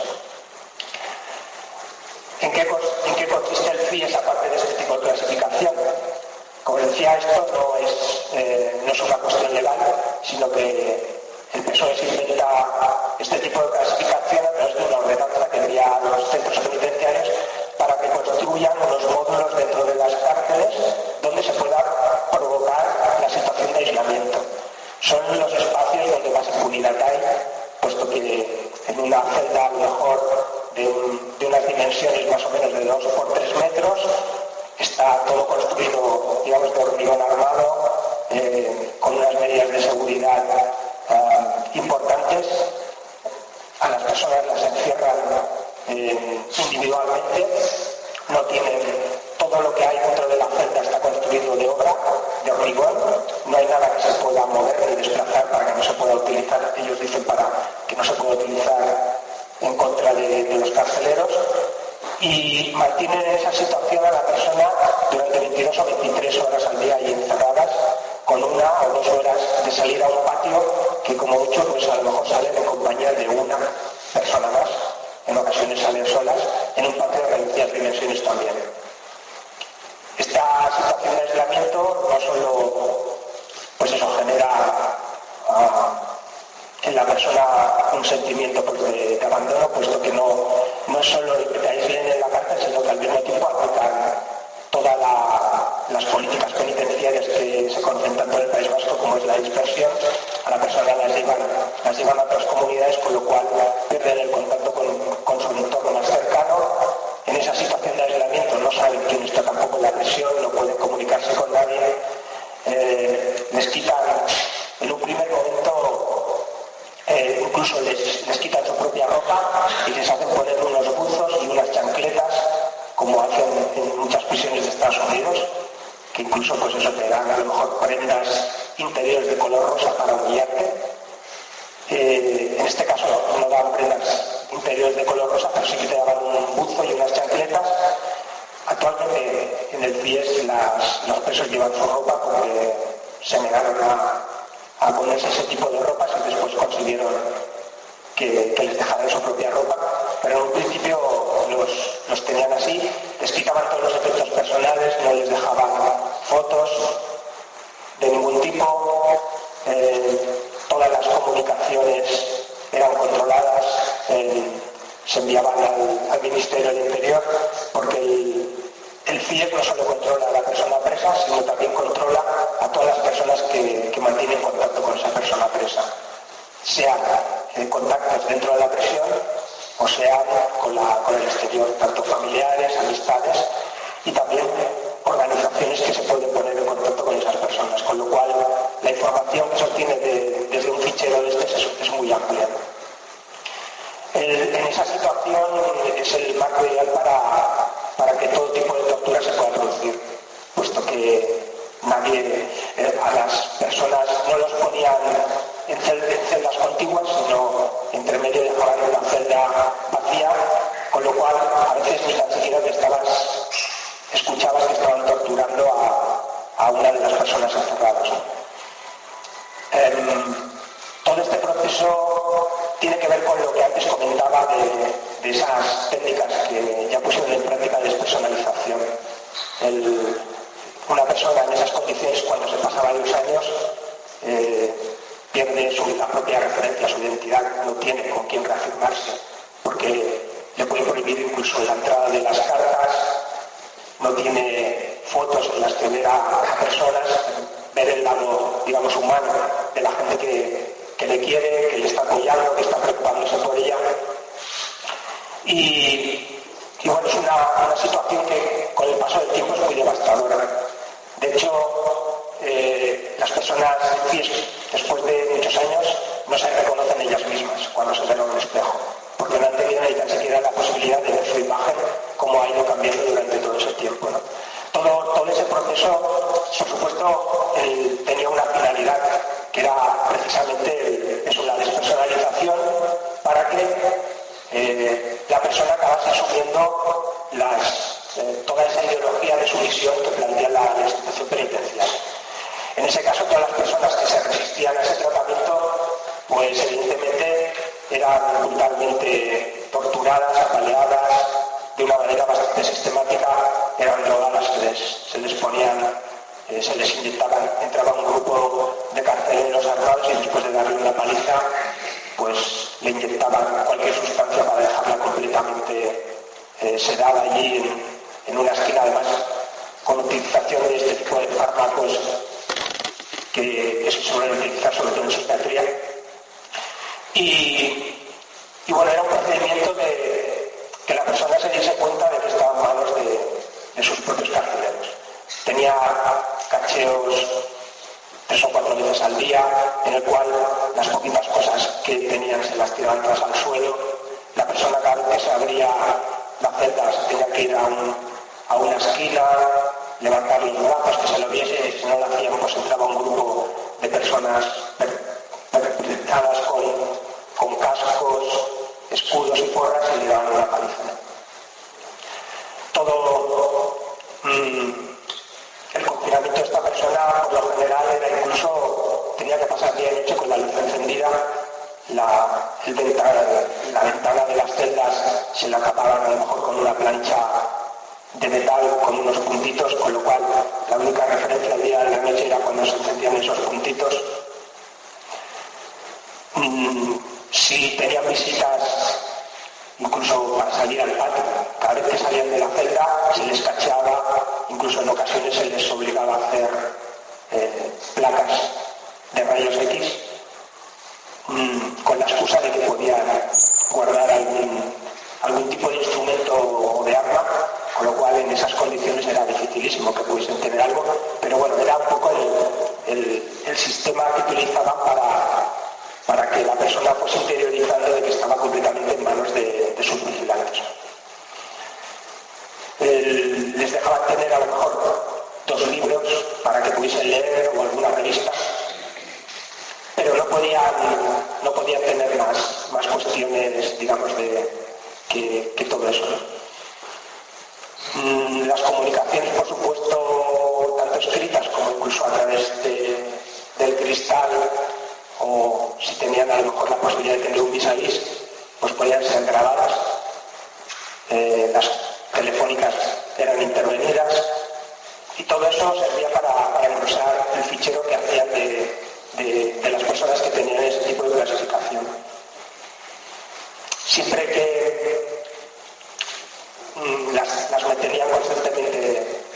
¿En qué, ¿En qué consiste el FIES aparte de este tipo de clasificación? Como decía, esto no es, eh, no es una cuestión legal, sino que el P S O E se inventa este tipo de clasificación a través de una ordenanza que envía a los centros penitenciarios para que construyan unos módulos dentro de las cárceles donde se pueda provocar la situación de aislamiento. Son los espacios donde más impunidad hay, puesto que en una celda a lo mejor de, un, de unas dimensiones más o menos de dos por tres metros está todo construido, digamos, de hormigón armado, eh, con unas medidas de seguridad eh, importantes. A las personas las encierran eh, individualmente, no tienen todo lo que hay dentro de la celda, está construido de obra, de hormigón, no hay nada que se pueda mover ni desplazar para que no se pueda utilizar, ellos dicen para que no se pueda utilizar en contra de, de los carceleros, y mantienen en esa situación a la persona durante veintidós o veintitrés horas al día y encerradas, con una o dos horas de salir a un patio que como mucho pues a lo mejor salen en compañía de una persona más, en ocasiones salen solas, en un patio de reducidas dimensiones también. Esta situación de aislamiento no solo pues eso genera uh, en la persona un sentimiento pues, de, de abandono, puesto que no, no es solo el que te aíslen en la cárcel, sino que al mismo tiempo aplican todas la, las políticas penitenciarias que se concentran en el País Vasco, como es la dispersión. A la persona las llevan, las llevan a otras comunidades, con lo cual pierden el contacto con, con su entorno más cercano. En esa situación de aislamiento no saben quién está tampoco en la prisión, no pueden comunicarse con nadie, eh, les quitan en un primer momento, eh, incluso les, les quitan su propia ropa y les hacen poner unos buzos y unas chancletas, como hacen en muchas prisiones de Estados Unidos, que incluso pues eso te dan a lo mejor prendas interiores de color rosa para humillarte. Eh, en este caso no dan prendas interiores de color rosa, pero sí que te daban un buzo y unas chancletas. Actualmente en el FIES las, los presos llevan su ropa porque se negaron a, a ponerse ese tipo de ropas y después consiguieron que, que les dejaran su propia ropa, pero en un principio los, los tenían así, les quitaban todos los efectos personales, no les dejaban fotos de ningún tipo, eh, todas las comunicaciones eran controladas, eh, se enviaban al, al Ministerio del Interior, porque el, el F I E C no solo controla a la persona presa, sino también controla a todas las personas que, que mantienen contacto con esa persona presa, sean eh, contactos dentro de la prisión o sean con, la, con el exterior, tanto familiares, amistades y también organizaciones que se pueden poner en contacto con esas personas, con lo cual la información que se obtiene de, desde un fichero de este es, es muy amplia. El, en esa situación es el marco ideal para, para que todo tipo de tortura se pueda producir, puesto que nadie, eh, a las personas no los ponían en, cel, en celdas contiguas, sino entre medio dejaban una celda vacía, con lo cual a veces ni tan siquiera te estabas, escuchabas que estaban torturando a, a una de las personas encerradas. Eh, todo este proceso tiene que ver con lo que antes comentaba de, de esas técnicas que ya pusieron en práctica de despersonalización. El, una persona en esas condiciones, cuando se pasaban los años, eh, pierde su, la propia referencia, su identidad, no tiene con quién reafirmarse, porque le pueden prohibir incluso la entrada de las cartas, no tiene fotos en las que ver a, a personas, ver el lado, digamos, humano de la gente que, que le quiere, que le está apoyando, que está preocupándose por ella. Y, y bueno, es una, una situación que con el paso del tiempo es muy devastadora. De hecho, eh, las personas después de muchos años no se reconocen ellas mismas cuando se ven en un espejo, porque no han tenido ni tan siquiera la posibilidad de ver su imagen, como ha ido cambiando durante todo ese tiempo, ¿no? Todo, todo ese proceso, por supuesto, el, tenía una finalidad, que era precisamente el, eso, la despersonalización, para que eh, la persona acabase asumiendo las, eh, toda esa ideología de sumisión que plantea la, la institución penitenciaria. En ese caso, todas las personas que se resistían a ese tratamiento, pues evidentemente eran brutalmente torturadas, apaleadas, de una manera bastante sistemática, eran drogadas, se les, se les ponían, eh, se les inyectaban, entraba un grupo de carceleros armados y después de darle una paliza, pues le inyectaban cualquier sustancia para dejarla completamente eh, sedada allí en, en una esquina, además con utilización de este tipo de fármacos que, que se suelen utilizar sobre todo en psiquiatría. Y, y bueno, era un procedimiento de que la persona se diese cuenta de que estaba en manos de, de sus propios carceleros. Tenía cacheos tres o cuatro veces al día, en el cual las poquitas cosas que tenían se las tiraban todas al suelo. La persona, cada vez que se abría la celda, se tenía que ir a, un, a una esquina, levantar los brazos, que se lo viese, y si no lo hacían, pues entraba un grupo de personas perpetradas con, con cascos, escudos y porras y le daban una paliza. Todo mmm, el confinamiento de esta persona, por lo general, era incluso, tenía que pasar día y noche con la luz encendida, la, el ventana, la ventana de las celdas se la tapaban a lo mejor con una plancha de metal con unos puntitos, con lo cual la única referencia al día de la noche era cuando se encendían esos puntitos. Mm, si tenían visitas, incluso para salir al patio, cada vez que salían de la celda se les cacheaba, incluso en ocasiones se les obligaba a hacer eh, placas de rayos X, mmm, con la excusa de que podían guardar algún, algún tipo de instrumento o de arma, con lo cual en esas condiciones era dificilísimo que pudiesen tener algo, pero bueno, era un poco el, el, el sistema que utilizaban para, para que la persona fuese interiorizando de que estaba completamente en manos de, de sus vigilantes. El, les dejaban tener a lo mejor dos libros para que pudiesen leer o alguna revista, pero no podían, no podían tener más, más cuestiones, digamos, de, que, que todo eso, ¿no? Las comunicaciones, por supuesto, tanto escritas como incluso a través de, del cristal, o si tenían a lo mejor la posibilidad de tener un vis a vis, pues podían ser grabadas. Eh, las telefónicas eran intervenidas y todo eso servía para, para engrosar el fichero que hacían de, de, de las personas que tenían ese tipo de clasificación. Siempre que Las, las mantenían constantemente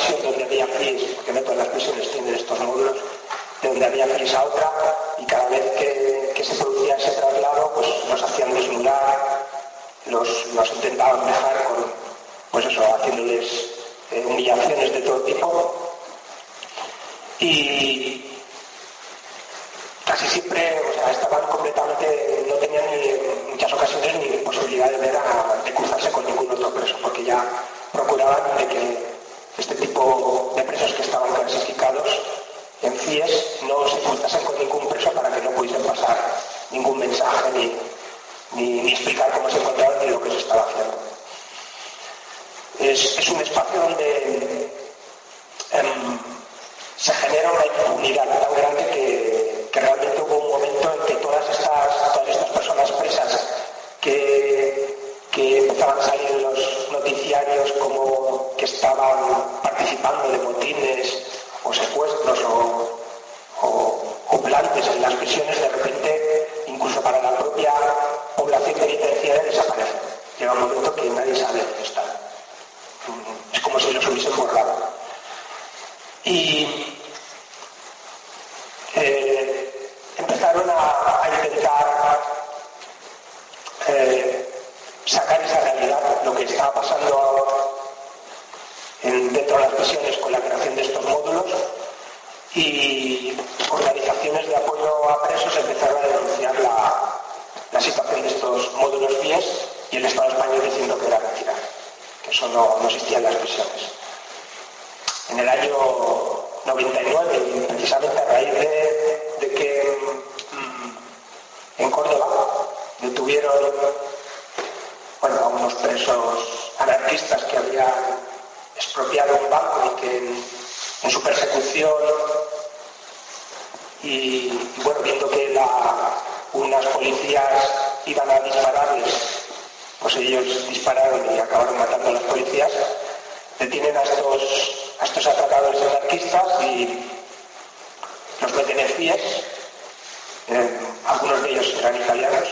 prisión donde había flies, porque no todas las prisiones tienen estos módulos, de donde había flies a otra, y cada vez que, que se producía ese traslado, pues los hacían desnudar, los, los intentaban dejar con, pues eso, haciéndoles eh, humillaciones de todo tipo. Y casi siempre, o sea, estaban completamente, no tenían ni, en muchas ocasiones ni posibilidad de ver a, de cruzarse con ningún otro preso, porque ya procuraban de que este tipo de presos que estaban clasificados en C I E S no se cruzasen con ningún preso para que no pudiesen pasar ningún mensaje ni, ni, ni explicar cómo se encontraban ni lo que se estaba haciendo. Es, es un espacio donde em, se genera una impunidad tan grande que, que realmente hubo un momento en que todas estas, todas estas personas presas que, que empezaban a salir en los noticiarios como que estaban participando de motines o secuestros o, o, o plantes en las prisiones, de repente, incluso para la propia población penitenciaria, desaparecen. Llega un momento que nadie sabe dónde están. Es como si los hubiesen borrado. Y eh, empezaron a, a intentar eh, sacar esa realidad, lo que estaba pasando en, dentro de las prisiones con la creación de estos módulos, y organizaciones de apoyo a presos empezaron a denunciar la, la situación de estos módulos F I E S, y el Estado español diciendo que era mentira, que eso no, no existía en las prisiones. En el año noventa y nueve, y precisamente a raíz de, de que mmm, en Córdoba detuvieron, bueno, a unos presos anarquistas que habían expropiado un banco y que en, en su persecución y, y bueno, viendo que la, unas policías iban a dispararles, pues ellos dispararon y acabaron matando a los policías, detienen a estos a estos atacadores anarquistas y los meten en C I E S, eh, algunos de ellos eran italianos,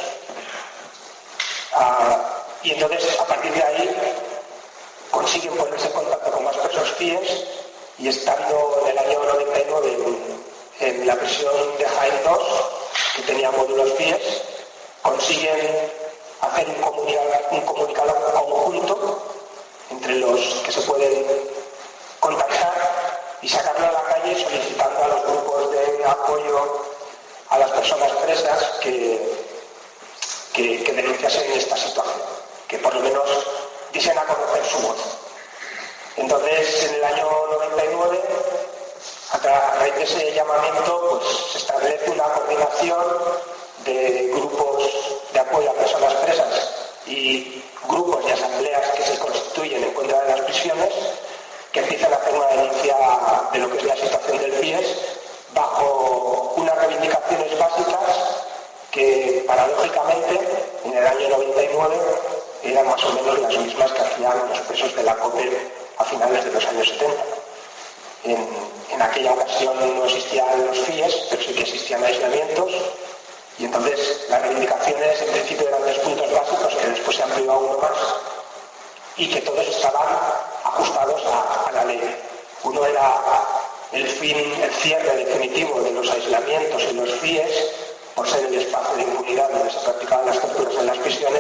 ah, y entonces a partir de ahí consiguen ponerse en contacto con más presos F I E S, y estando en el año noventa y nueve en, en la prisión de Jaén dos, que tenía módulos F I E S, consiguen hacer un comunicado, un comunicado conjunto entre los que se pueden contactar y sacarlo a la calle solicitando a los grupos de apoyo a las personas presas que, que, que denunciasen esta situación, que por lo menos diesen a conocer su voz. Entonces, en el año noventa y nueve, a raíz de ese llamamiento, pues se establece una coordinación de grupos de apoyo a personas presas y grupos y asambleas que se constituyen en contra de las prisiones, que empiezan a hacer una denuncia de lo que es la situación del F I E S bajo unas reivindicaciones básicas que, paradójicamente, en el año noventa y nueve eran más o menos las mismas que hacían los presos de la COPE a finales de los años setenta. En, en aquella ocasión no existían los F I E S, pero sí que existían aislamientos, y entonces las reivindicaciones en principio eran tres puntos básicos que después se amplió a uno más, y que todos estaban ajustados a, a la ley. Uno era el fin, el cierre definitivo de los aislamientos en los F I E S, por ser el espacio de impunidad donde se practicaban las torturas en las prisiones.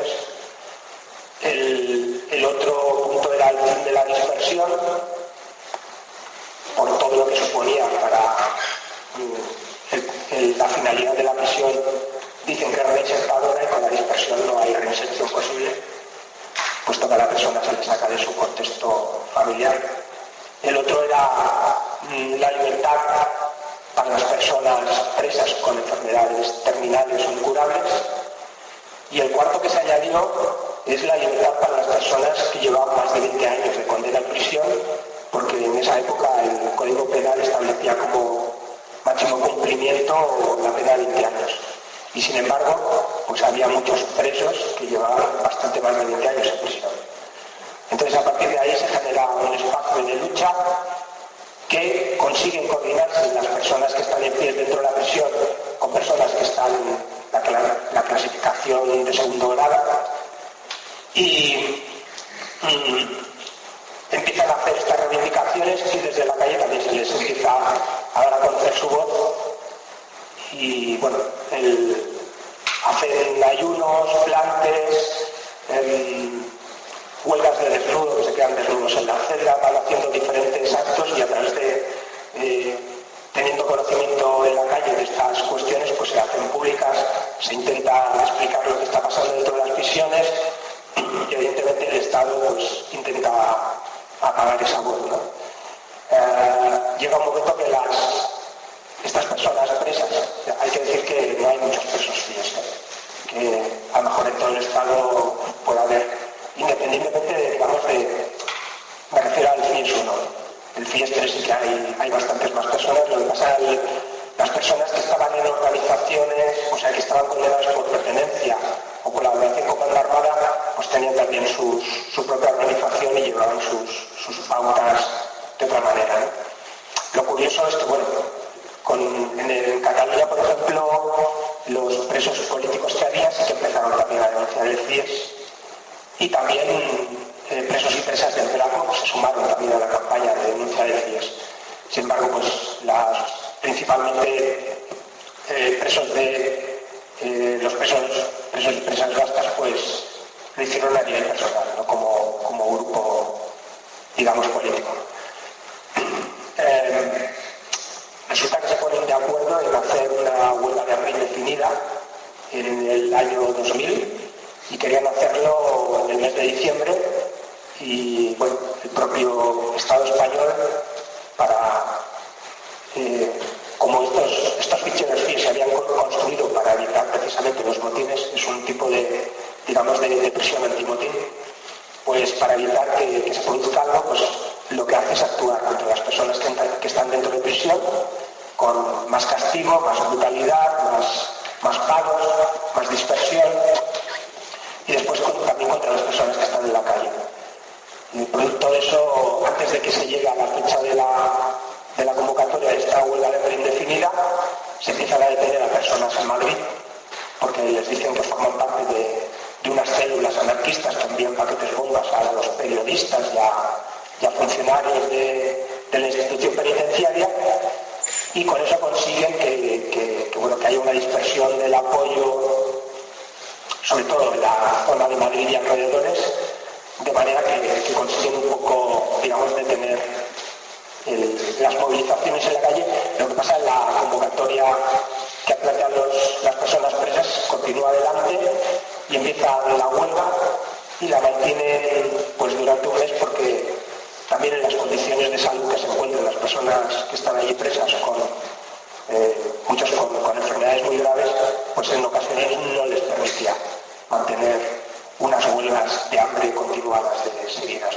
El, el otro punto era el fin de la dispersión, por todo lo que suponía para el, el, la finalidad de la prisión. Dicen que es reinsertadora, y con la dispersión no hay reinserción posible, puesto que a la persona se le saca de su contexto familiar. El otro era mm, la libertad para las personas presas con enfermedades terminales o incurables. Y el cuarto que se añadió es la libertad para las personas que llevaban más de veinte años de condena en prisión, porque en esa época el Código Penal establecía como máximo cumplimiento la pena de veinte años. Y sin embargo, pues había muchos presos que llevaban bastante más de veinte años en prisión. Entonces, a partir de ahí se genera un espacio de lucha que consiguen coordinarse las personas que están en pie dentro de la prisión con personas que están en la, la clasificación de segundo grado, y mmm, empiezan a hacer estas reivindicaciones, y desde su voz y, bueno, el, hacen ayunos, plantes, el, huelgas de desnudo, que se quedan desnudos en la celda, van haciendo diferentes actos y a través de, eh, teniendo conocimiento en la calle de estas cuestiones, pues se hacen públicas, se intenta explicar lo que está pasando dentro de las prisiones y evidentemente el Estado pues intenta apagar esa voz, ¿no? Eh, llega un momento que las, estas personas presas, hay que decir que no hay muchos presos fíes, ¿eh? Que a lo mejor en todo el Estado puede haber, independientemente de, digamos, de, me refiero al FIES uno, el FIES tres sí que hay, hay bastantes más personas, lo que pasa es las personas que estaban en organizaciones, o sea, que estaban condenadas por pertenencia o colaboración con banda armada, pues tenían también sus, su propia organización y llevaban sus, sus pautas de otra manera, ¿no? Lo curioso es que, bueno, con, en, el, en Cataluña, por ejemplo, los presos políticos que había sí que empezaron también a denunciar el FIES y también eh, presos y presas del Graco se sumaron también a la campaña de denuncia del FIES. Sin embargo, pues las, principalmente eh, presos de eh, los presos, presos y presas vascas, pues lo hicieron a nivel personal, no como, como grupo, digamos, político. Eh, resulta que se ponen de acuerdo en hacer una huelga de hambre indefinida en el año dos mil y querían hacerlo en el mes de diciembre y, bueno, el propio Estado español, para eh, como estos, estos ficheros FIES se habían construido para evitar precisamente los motines, es un tipo de, digamos, de, de prisión antimotín, pues para evitar que, que se produzca algo, pues lo que hace es actuar contra las personas que, que están dentro de prisión con más castigo, más brutalidad, más, más pagos, más dispersión y después con, también contra las personas que están en la calle. Y producto de eso, antes de que se llegue a la fecha de la, de la convocatoria de esta huelga de hambre indefinida, se empiezan a detener a personas en Madrid porque les dicen que forman parte de, de unas células anarquistas que envían paquetes bombas a los periodistas y a, y a funcionarios de, de la institución penitenciaria y con eso consiguen que, que, que, bueno, que haya una dispersión del apoyo, sobre todo en la zona de Madrid y alrededores, de manera que, que consiguen un poco, digamos, detener el, las movilizaciones en la calle. Lo que pasa es la convocatoria que han planteado los, las personas presas continúa adelante y empieza la huelga y la mantienen pues durante un mes porque también en las condiciones de salud que se encuentran las personas que están allí presas, con eh, muchos con, con enfermedades muy graves, pues en ocasiones no les permitía mantener unas huelgas de hambre continuadas de seguidas, ¿no?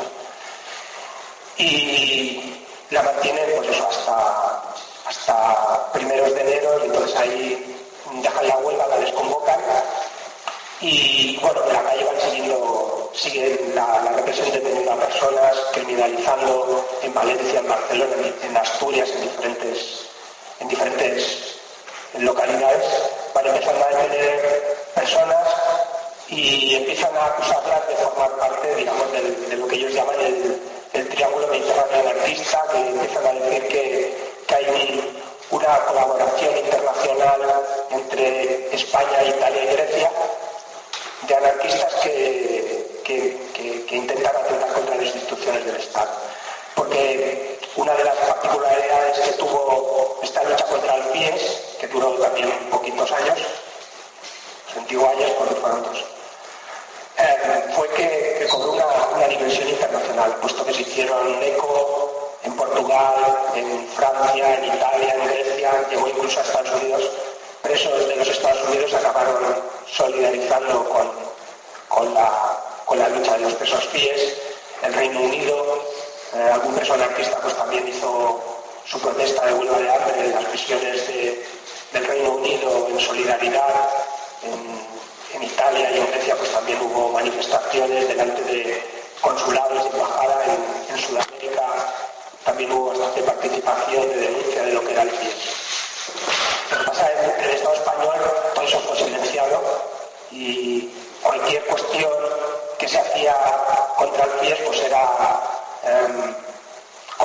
Y la mantienen pues eso hasta, hasta primeros de enero y entonces ahí dejan la huelga, la desconvocan y bueno, en la calle van siguiendo, siguen la, la represión deteniendo a personas, criminalizando en Valencia, en Barcelona, en, en Asturias, en diferentes, en diferentes localidades, van empezando a detener personas y empiezan a acusarlas de formar parte, digamos, de, de lo que ellos llaman el, el triángulo mediterráneo anarquista, que empiezan a decir que, que hay un, una colaboración internacional entre España, Italia y Grecia de anarquistas que, que, que, que intentan atentar contra las instituciones del Estado. Porque una de las particularidades que tuvo esta lucha contra el FIES, que duró también poquitos años, veintiún años, porque fueron dos, eh, fue que, que cobró una, una dimensión internacional, puesto que se hicieron eco en Portugal, en Francia, en Italia, en Grecia, llegó incluso a Estados Unidos. Presos de los Estados Unidos acabaron solidarizando con, con, la, con la lucha de los presos FIES. El Reino Unido, eh, algún preso anarquista pues también hizo su protesta de huelga de hambre en las prisiones de, del Reino Unido en solidaridad. En, en Italia y en Grecia pues también hubo manifestaciones delante de consulados y embajadas. En, en Sudamérica también hubo bastante participación de denuncia de lo que era el FIES. Lo que pasa es que en el Estado español todo eso fue silenciado y cualquier cuestión que se hacía contra el FIES pues era eh,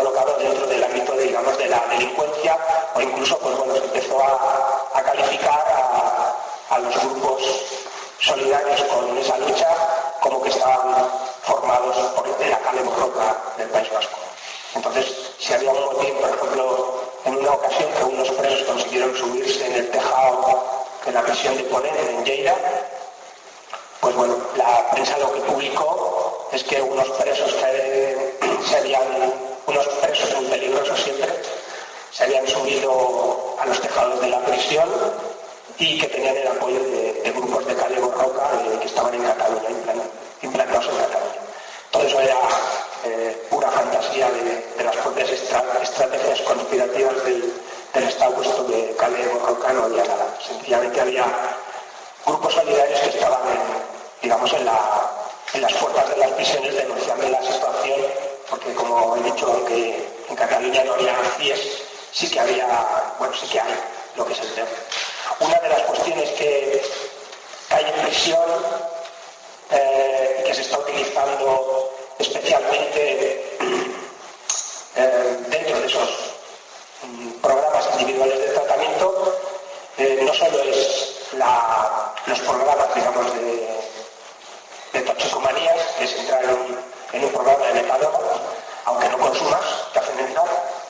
colocado dentro del ámbito de, digamos, de la delincuencia, o incluso pues bueno, se empezó a, a calificar a, a los grupos solidarios con esa lucha como que estaban formados por la Kale Borroka del País Vasco. Entonces, si había un motín, por ejemplo, en una ocasión que unos presos consiguieron subirse en el tejado de la prisión de Ponent en Lleida, pues bueno, la prensa lo que publicó es que unos presos que se habían, unos presos muy peligrosos siempre, se habían subido a los tejados de la prisión y que tenían el apoyo de, de grupos de Kale Borroka eh, que estaban en Cataluña, implantados en Cataluña. Todo eso era eh, pura fantasía de, de las propias estra, estrategias conspirativas del, del Estado, puesto que Kale Borroka no había nada. Sencillamente había grupos solidarios que estaban en, digamos, en, la, en las puertas de las prisiones denunciando la situación, porque como he dicho, aunque en Cataluña no había C I E S, sí que había, bueno, sí que hay lo que es el D E F. Una de las cuestiones que hay en prisión eh, y que se está utilizando especialmente eh, dentro de esos mm, programas individuales de tratamiento, eh, no solo es la, los programas, digamos, de, de toxicomanías, que es entrar en un, en un programa de metadona, aunque no consumas, te hacen entrar,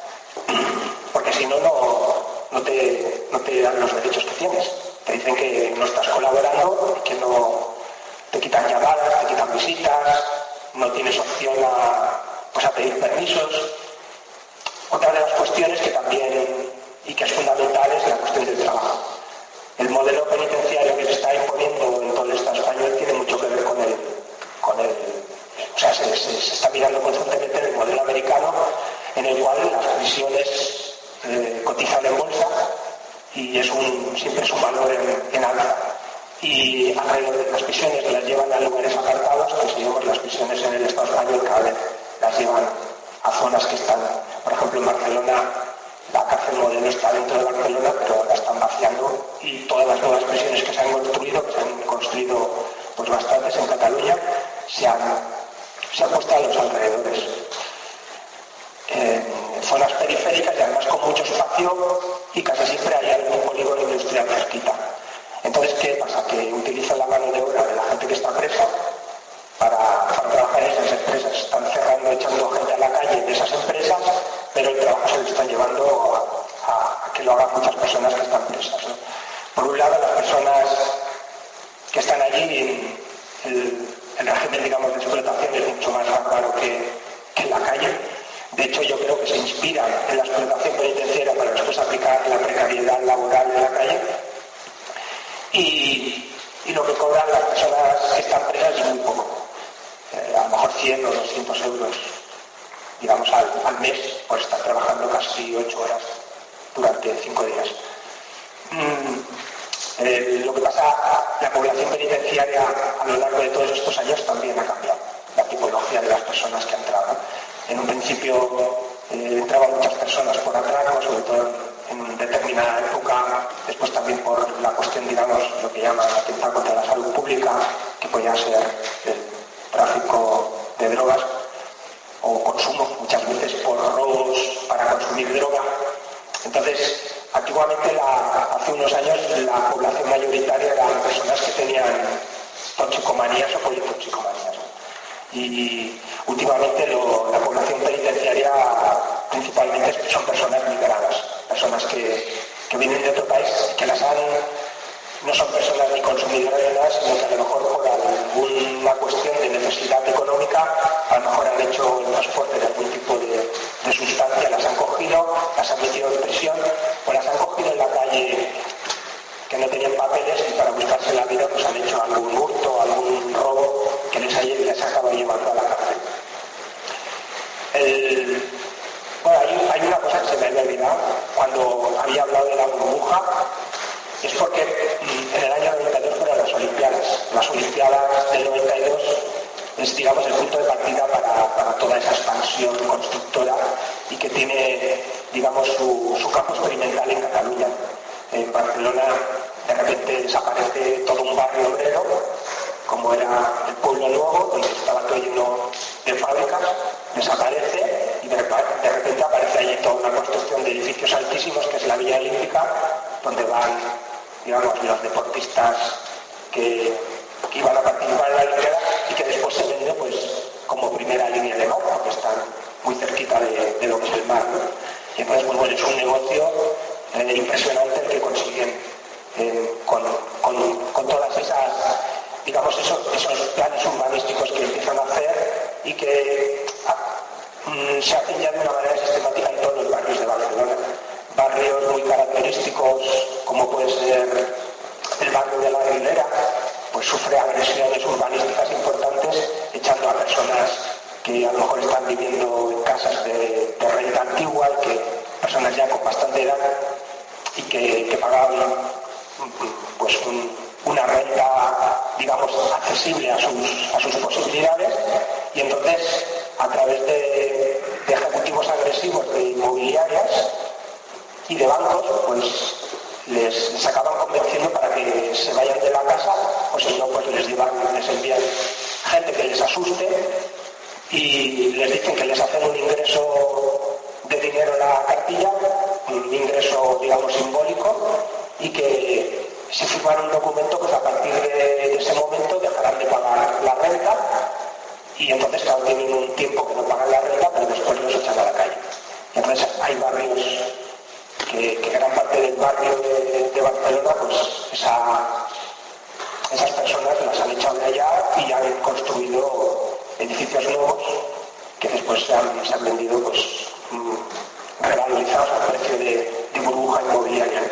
porque si no, no te, no te dan los derechos que tienes. Te dicen que no estás colaborando, que no te quitan llamadas, te quitan visitas, no tienes opción a, pues, a pedir permisos. Otra de las cuestiones que también, y que es fundamental, es la cuestión del trabajo. El modelo penitenciario que se está imponiendo en todo el Estado español tiene mucho que ver con el, con el o sea, se, se, se está mirando constantemente en el modelo americano, en el cual las prisiones eh, cotizan en bolsa y es un, siempre es un valor en, en alza. Y alrededor de las prisiones las llevan a lugares apartados, que si vemos las prisiones en el Estado español cada vez las llevan a zonas que están, por ejemplo, en Barcelona. La cárcel modelo está dentro de Barcelona, pero la están vaciando, y todas las nuevas prisiones que se han construido, que se han construido pues bastantes en Cataluña, se han, se han puesto a los alrededores. En zonas periféricas y además con mucho espacio, y casi siempre hay algún polígono industrial cerquita. Entonces, ¿qué pasa? Que utilizan la mano de obra de la gente que está presa para, para trabajar en esas empresas. Están cerrando, echando gente a la calle de esas empresas, pero el trabajo se lo están llevando a, a, a que lo hagan muchas personas que están presas, ¿no? Por un lado, las personas que están allí, el, el régimen, digamos, de explotación es mucho más bárbaro que, que en la calle. De hecho, yo creo que se inspiran en la explotación penitenciaria para después aplicar la precariedad laboral de la calle. Y, y lo que cobran las personas que están presas es muy poco. Eh, a lo mejor cien o doscientos euros, digamos, al, al mes, por estar trabajando casi ocho horas durante cinco días. Mm, eh, lo que pasa, la población penitenciaria a lo largo de todos estos años también ha cambiado, la tipología de las personas que han entrado. En un principio eh, entraban muchas personas por atraco, sobre todo en determinada época, después también por la cuestión, digamos, lo que llaman atentado contra la salud pública, que podía ser el tráfico de drogas o consumo, muchas veces por robos para consumir droga. Entonces, antiguamente, la, hace unos años, la población mayoritaria eran personas que tenían toxicomanías o politoxicomanías. Y últimamente lo, la población penitenciaria principalmente son personas migradas, personas que, que vienen de otro país, que las han, no son personas ni consumidoras de nada, sino que a lo mejor por alguna cuestión de necesidad económica, a lo mejor han hecho el transporte de algún tipo de, de sustancia, las han cogido, las han metido en prisión, o las han cogido en la calle que no tenían papeles y para buscarse la vida pues han hecho algún hurto, algún robo que les, haya, les acaba llevando a la cárcel. El, bueno, hay, hay una cosa que se me había olvidado cuando había hablado de la burbuja, es porque en el año noventa y dos fueron las Olimpiadas. Las Olimpiadas del noventa y dos es, digamos, el punto de partida para, para toda esa expansión constructora y que tiene, digamos, su, su campo experimental en Cataluña. En Barcelona de repente desaparece todo un barrio obrero, como era el Pueblo Nuevo, donde estaba todo lleno de fábricas, desaparece y de repente una construcción de edificios altísimos, que es la Villa Olímpica, donde van, digamos, los deportistas que, que iban a participar en la Olimpiada y que después se vende pues como primera línea de mar, porque están muy cerquita de, de lo que es el mar, ¿no? Y entonces, pues bueno, es un negocio eh, impresionante el que consiguen eh, con, con, con todas esas, digamos, esos, esos planes urbanísticos que empiezan a hacer y que ah, mm, se hacen ya de una manera sistemática en todos los barrios de Barcelona. Barrios muy característicos, como puede ser el barrio de la Aguilera, pues sufre agresiones urbanísticas importantes, echando a personas que a lo mejor están viviendo en casas de, de renta antigua, y que personas ya con bastante edad y que, que pagaban pues un, una renta, digamos, accesible a sus, a sus posibilidades, y entonces a través de, de ejecutivos agresivos de inmobiliarias y de bancos, pues les, les acaban convenciendo para que se vayan de la casa, o si no, pues les llevan, les envían gente que les asuste y les dicen que les hacen un ingreso de dinero en la cartilla, un ingreso, digamos, simbólico, y que si firman un documento, pues a partir de, de ese momento dejarán de pagar la renta, y entonces, claro, tienen un tiempo que no pagan la renta, pero después los echan a la calle. Y entonces hay barrios que, que gran parte del barrio de, de Barcelona, pues esa, esas personas las han echado de allá y han construido edificios nuevos que después se han, se han vendido, pues mmm, revalorizados al precio de, de burbuja inmobiliaria.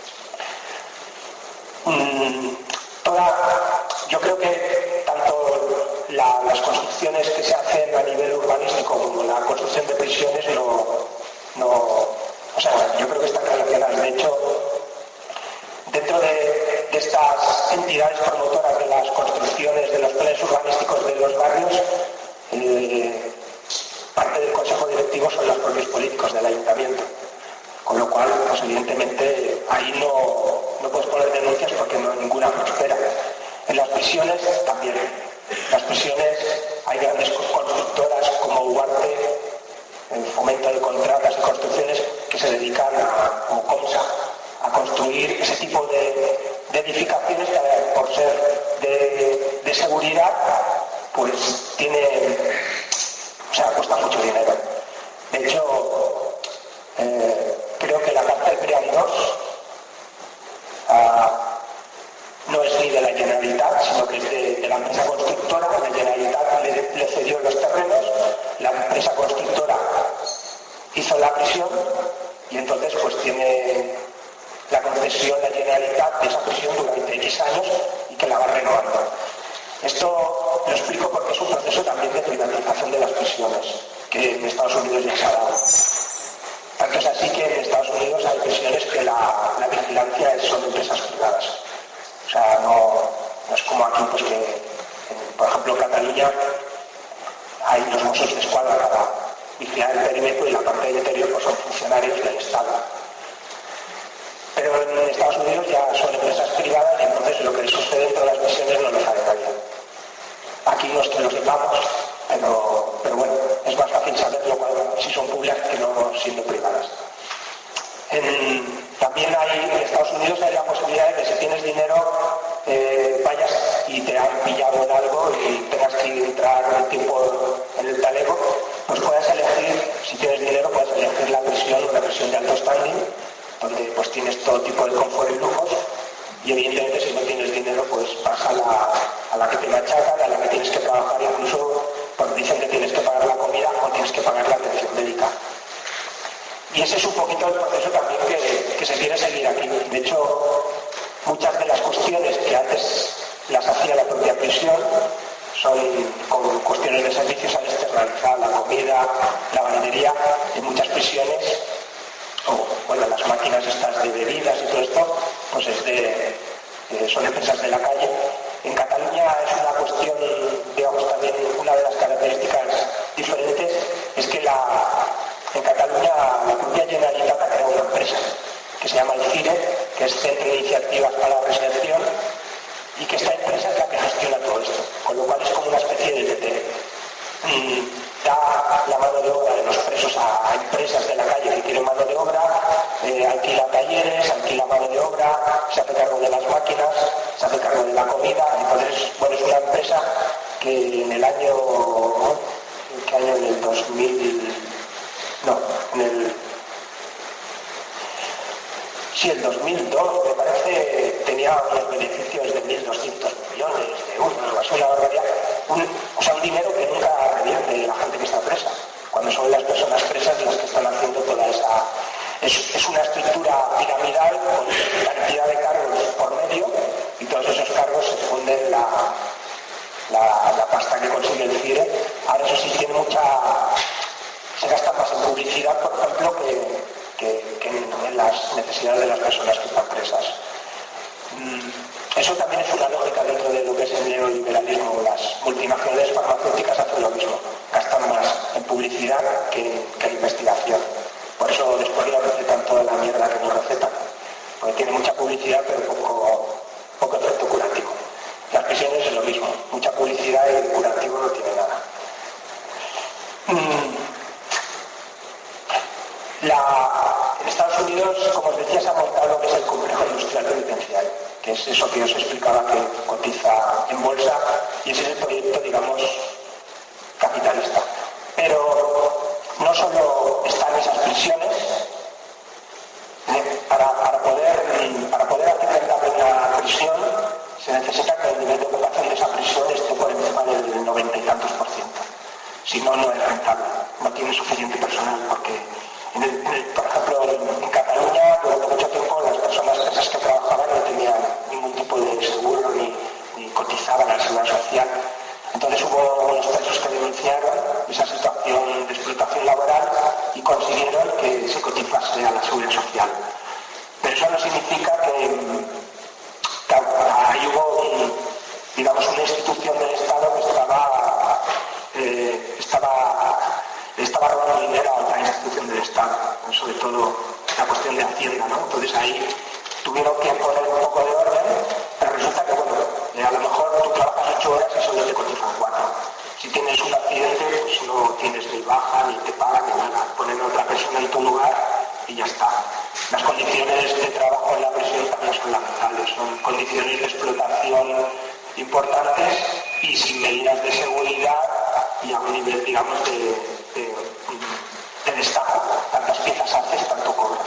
Mm, toda, yo creo que tanto la, las construcciones que se hacen a nivel urbanístico como la construcción de prisiones no, no, o sea, yo creo que están relacionadas. De hecho, dentro de, de estas entidades promotoras de las construcciones, de los planes urbanísticos de los barrios, eh, parte del consejo directivo son los propios políticos del ayuntamiento, con lo cual, pues evidentemente ahí no, no puedes poner denuncias porque no ninguna prospera. En las prisiones también. Las prisiones, hay grandes constructoras como Ugarte, el Fomento de Contratas y Construcciones, que se dedican a, como Comsa, a construir ese tipo de, de edificaciones que, por ser de, de seguridad, pues tienen, o sea, cuesta mucho dinero. De hecho, eh, creo que la cárcel Brian dos uh, no es ni de la Generalitat, sino que es de, de la empresa constructora. La Generalitat le, le cedió los terrenos, la empresa constructora hizo la prisión y entonces pues tiene la concesión la Generalitat de esa prisión durante X años y que la va renovando. Esto lo explico porque es un proceso también de privatización de las prisiones, que en Estados Unidos ya se ha dado. Tanto es así que en Estados Unidos hay prisiones que la, la vigilancia es, son empresas privadas. O sea, no, no es como aquí, pues que, en, por ejemplo, en Cataluña hay los Mossos de Escuadra para vigilar el perímetro y la parte del interior pues son funcionarios del Estado. Pero en Estados Unidos ya son empresas privadas y entonces lo que sucede dentro de las prisiones no lo sabe nadie. Aquí no es que lo sepamos, pero, pero bueno, es más fácil saberlo cuando, si son públicas que no siendo privadas. En, también hay, en Estados Unidos hay la posibilidad de que si tienes dinero eh, vayas y te han pillado en algo y tengas que entrar un tiempo en el talego, pues puedes elegir, si tienes dinero puedes elegir la prisión, una prisión de alto standing, donde pues tienes todo tipo de confort y lujos, y evidentemente si no tienes dinero pues vas a la, a la que te machacan, a la que tienes que trabajar, incluso porque dicen que tienes que pagar la comida o tienes que pagar la atención médica. Y ese es un poquito el proceso también que, que se quiere seguir aquí. De hecho, muchas de las cuestiones que antes las hacía la propia prisión son con cuestiones de servicios al externalizar, la comida, la lavandería. En muchas prisiones, o bueno, las máquinas estas de bebidas y todo esto, pues es de, eh, son empresas de la calle. En Cataluña es una cuestión, digamos, también una de las características diferentes, es que la... En Cataluña la propia Generalitat ha creado una empresa que se llama el CIRE, que es Centro de Iniciativas para la Reinserción, y que esta empresa es la que gestiona todo esto, con lo cual es como una especie de T T. da la mano de obra de los presos a, a empresas de la calle que quieren mano de obra, eh, alquila talleres, alquila mano de obra, se hace cargo de las máquinas, se hace cargo de la comida. Entonces, bueno, es una empresa que en el año, ¿no? ¿En qué año? En el dos mil, no, en el, sí, el dos mil dos, me parece, tenía unos beneficios de mil doscientos millones de euros, es una barbaridad, un, o sea, un dinero que nunca revierte la gente que está presa, cuando son las personas presas las que están haciendo toda esa... Es, es una estructura piramidal con cantidad de cargos por medio y todos esos cargos se funden la, la, la pasta que consigue el CIRE. Ahora eso sí tiene mucha... se gasta más en publicidad, por ejemplo, que, que, que en, en las necesidades de las personas que están presas. Eso también es una lógica dentro de lo que es el neoliberalismo. Las multinacionales farmacéuticas hacen lo mismo, gastan más en publicidad que, que en investigación. Por eso después nos recetan toda la mierda que nos recetan, porque tiene mucha publicidad pero poco, poco efecto curativo. Las prisiones es lo mismo, mucha publicidad y el curativo no tiene nada. La, en Estados Unidos, como os decía, se ha montado lo que es el complejo industrial penitenciario, que es eso que os explicaba que cotiza en bolsa, y ese es el proyecto, digamos, capitalista. Pero no solo están esas prisiones, eh, para, para, poder, para poder hacer rentable una prisión se necesita que el nivel de ocupación de esa prisión esté por encima del noventa y tantos por ciento. Si no, no es rentable, no tiene suficiente personal, porque en el, en el, por ejemplo en, en Cataluña durante mucho tiempo las personas presas que trabajaban no tenían ningún tipo de seguro ni, ni cotizaban a la seguridad social. Entonces hubo unos presos que denunciaron esa situación de explotación laboral y consiguieron que se cotizase a la seguridad social. Pero eso no significa que, que ahí hubo un, digamos, una institución del Estado que estaba, eh, estaba, estaba robando dinero a otra institución del Estado, sobre todo la cuestión de Hacienda, ¿no? Entonces ahí tuvieron que poner un poco de orden, pero resulta que, bueno, eh, a lo mejor tú trabajas ocho horas y solo te cotizan cuatro. Si tienes un accidente, pues no tienes ni baja, ni te pagan, ni nada. Ponen a otra persona en tu lugar y ya está. Las condiciones de trabajo en la prisión también son lamentables, son condiciones de explotación importantes y sin medidas de seguridad y a un nivel, digamos, de, de, de destajo. Tantas piezas haces, tanto cobras.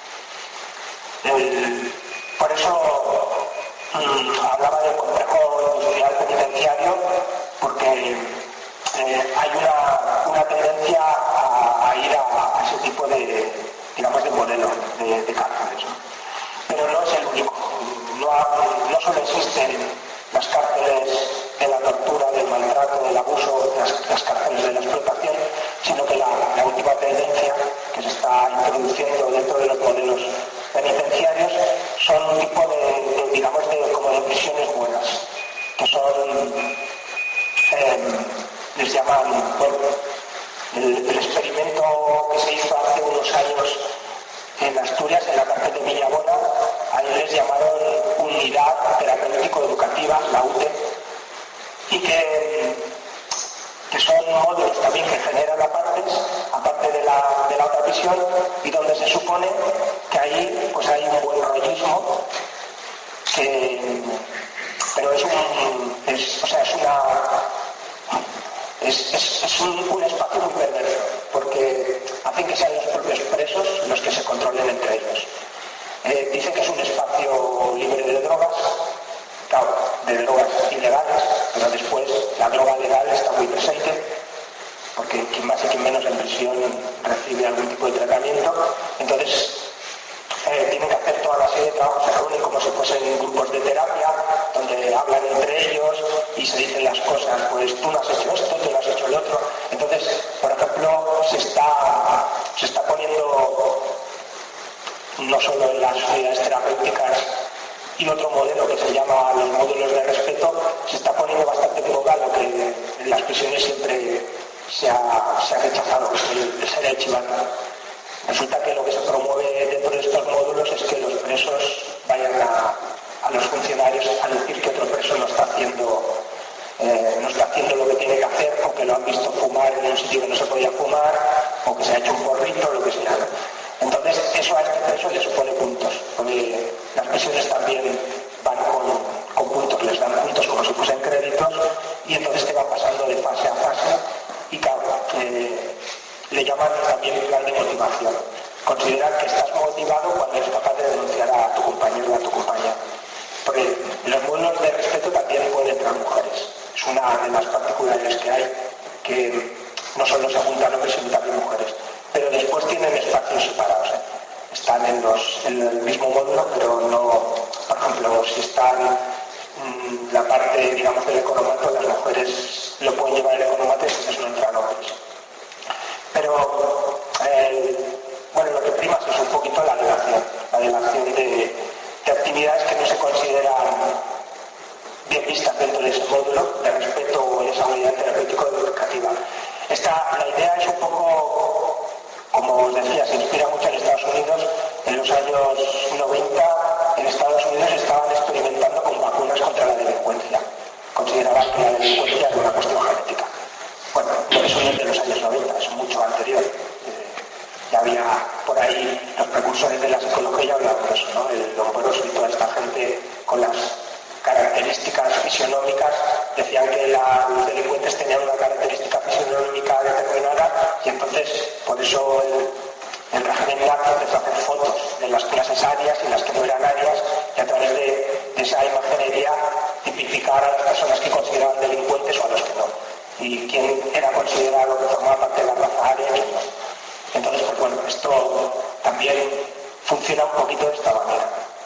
El, por eso mmm, hablaba del complejo industrial penitenciario, porque eh, hay una, una tendencia a, a ir a, a ese tipo de, digamos, de modelo de, de cárceles, ¿no? Pero no es el único. No, no solo existen las cárceles de la tortura, del maltrato, del abuso, las, las cárceles de la explotación, sino que la, la última tendencia que se está introduciendo dentro de los modelos penitenciarios son un tipo de, de digamos, de, como de prisiones buenas, que son, eh, les llaman, bueno, el, el experimento que se hizo hace unos años en Asturias, en la cárcel de Villabona, ahí les llamaron Unidad Terapéutico Educativa, la U T E, y que, que son módulos también que generan aparte, aparte de la, de la otra prisión, y donde se supone que ahí pues hay un buen rollismo, que, pero es un, es, o sea, es una, es, es, es un, un espacio muy perverso, porque hacen que sean los propios presos los que se controlen entre ellos. Eh, dicen que es un espacio libre de drogas, claro, de drogas ilegales, pero después la droga legal está muy presente, porque quien más y quien menos en prisión recibe algún tipo de tratamiento. Entonces eh, tienen que hacer toda una serie de trabajos, se reúnen como si fuesen grupos de terapia, donde hablan entre ellos y se dicen las cosas, pues tú no has hecho esto, tú no has hecho el otro. Entonces, por ejemplo, se está, se está poniendo no solo en las unidades terapéuticas, y otro modelo que se llama los módulos de respeto, se está poniendo bastante en boga lo que en las prisiones siempre se ha, se ha rechazado, el, el ser el chivata. Resulta que lo que se promueve dentro de estos módulos es que los presos vayan a, a los funcionarios a decir que otro preso no está haciendo eh, no está haciendo lo que tiene que hacer, o que lo han visto fumar en un sitio que no se podía fumar, o que se ha hecho un porrito, lo que sea, ¿no? Entonces, eso a este preso le supone puntos, porque las prisiones también van con, con puntos, les dan puntos como si fuesen créditos, y entonces te van pasando de fase a fase, y claro, eh, le llaman también plan de motivación. Consideran que estás motivado cuando eres capaz de denunciar a tu compañero o a tu compañera. Porque en los módulos de respeto también pueden entrar mujeres. Es una de las particularidades que hay, que no solo se juntan hombres, sino también mujeres. Pero después tienen espacios separados, ¿eh? Están en, los, en el mismo módulo, pero no, por ejemplo, si están mmm, la parte, digamos, del economato, las mujeres lo pueden llevar el economato y entonces no entran hombres. Pero, eh, bueno, lo que prima es un poquito la delación, la delación de, de actividades que no se consideran bien vistas dentro de ese módulo de respeto o esa unidad terapéutico-educativa. Esta, la idea es un poco, como os decía, se inspira mucho en Estados Unidos. En los años noventa, en Estados Unidos estaban experimentando con vacunas contra la delincuencia. Consideraban que la delincuencia era una cuestión genética. Bueno, eso no es de los años noventa, es mucho anterior. Eh, ya había por ahí los precursores de la psicología ya hablaban de eso, ¿no? El Lombroso y toda esta gente con las características fisionómicas decían que la, los delincuentes tenían una característica fisionómica determinada, y entonces por eso el, el régimen nazi empezó a hacer fotos de las clases arias y las que no eran arias, y a través de, de esa imaginería tipificar a las personas que consideraban delincuentes o a los que no, y quién era considerado que formaba parte de la raza aria y quién no. Entonces, pues bueno, esto también funciona un poquito de esta manera.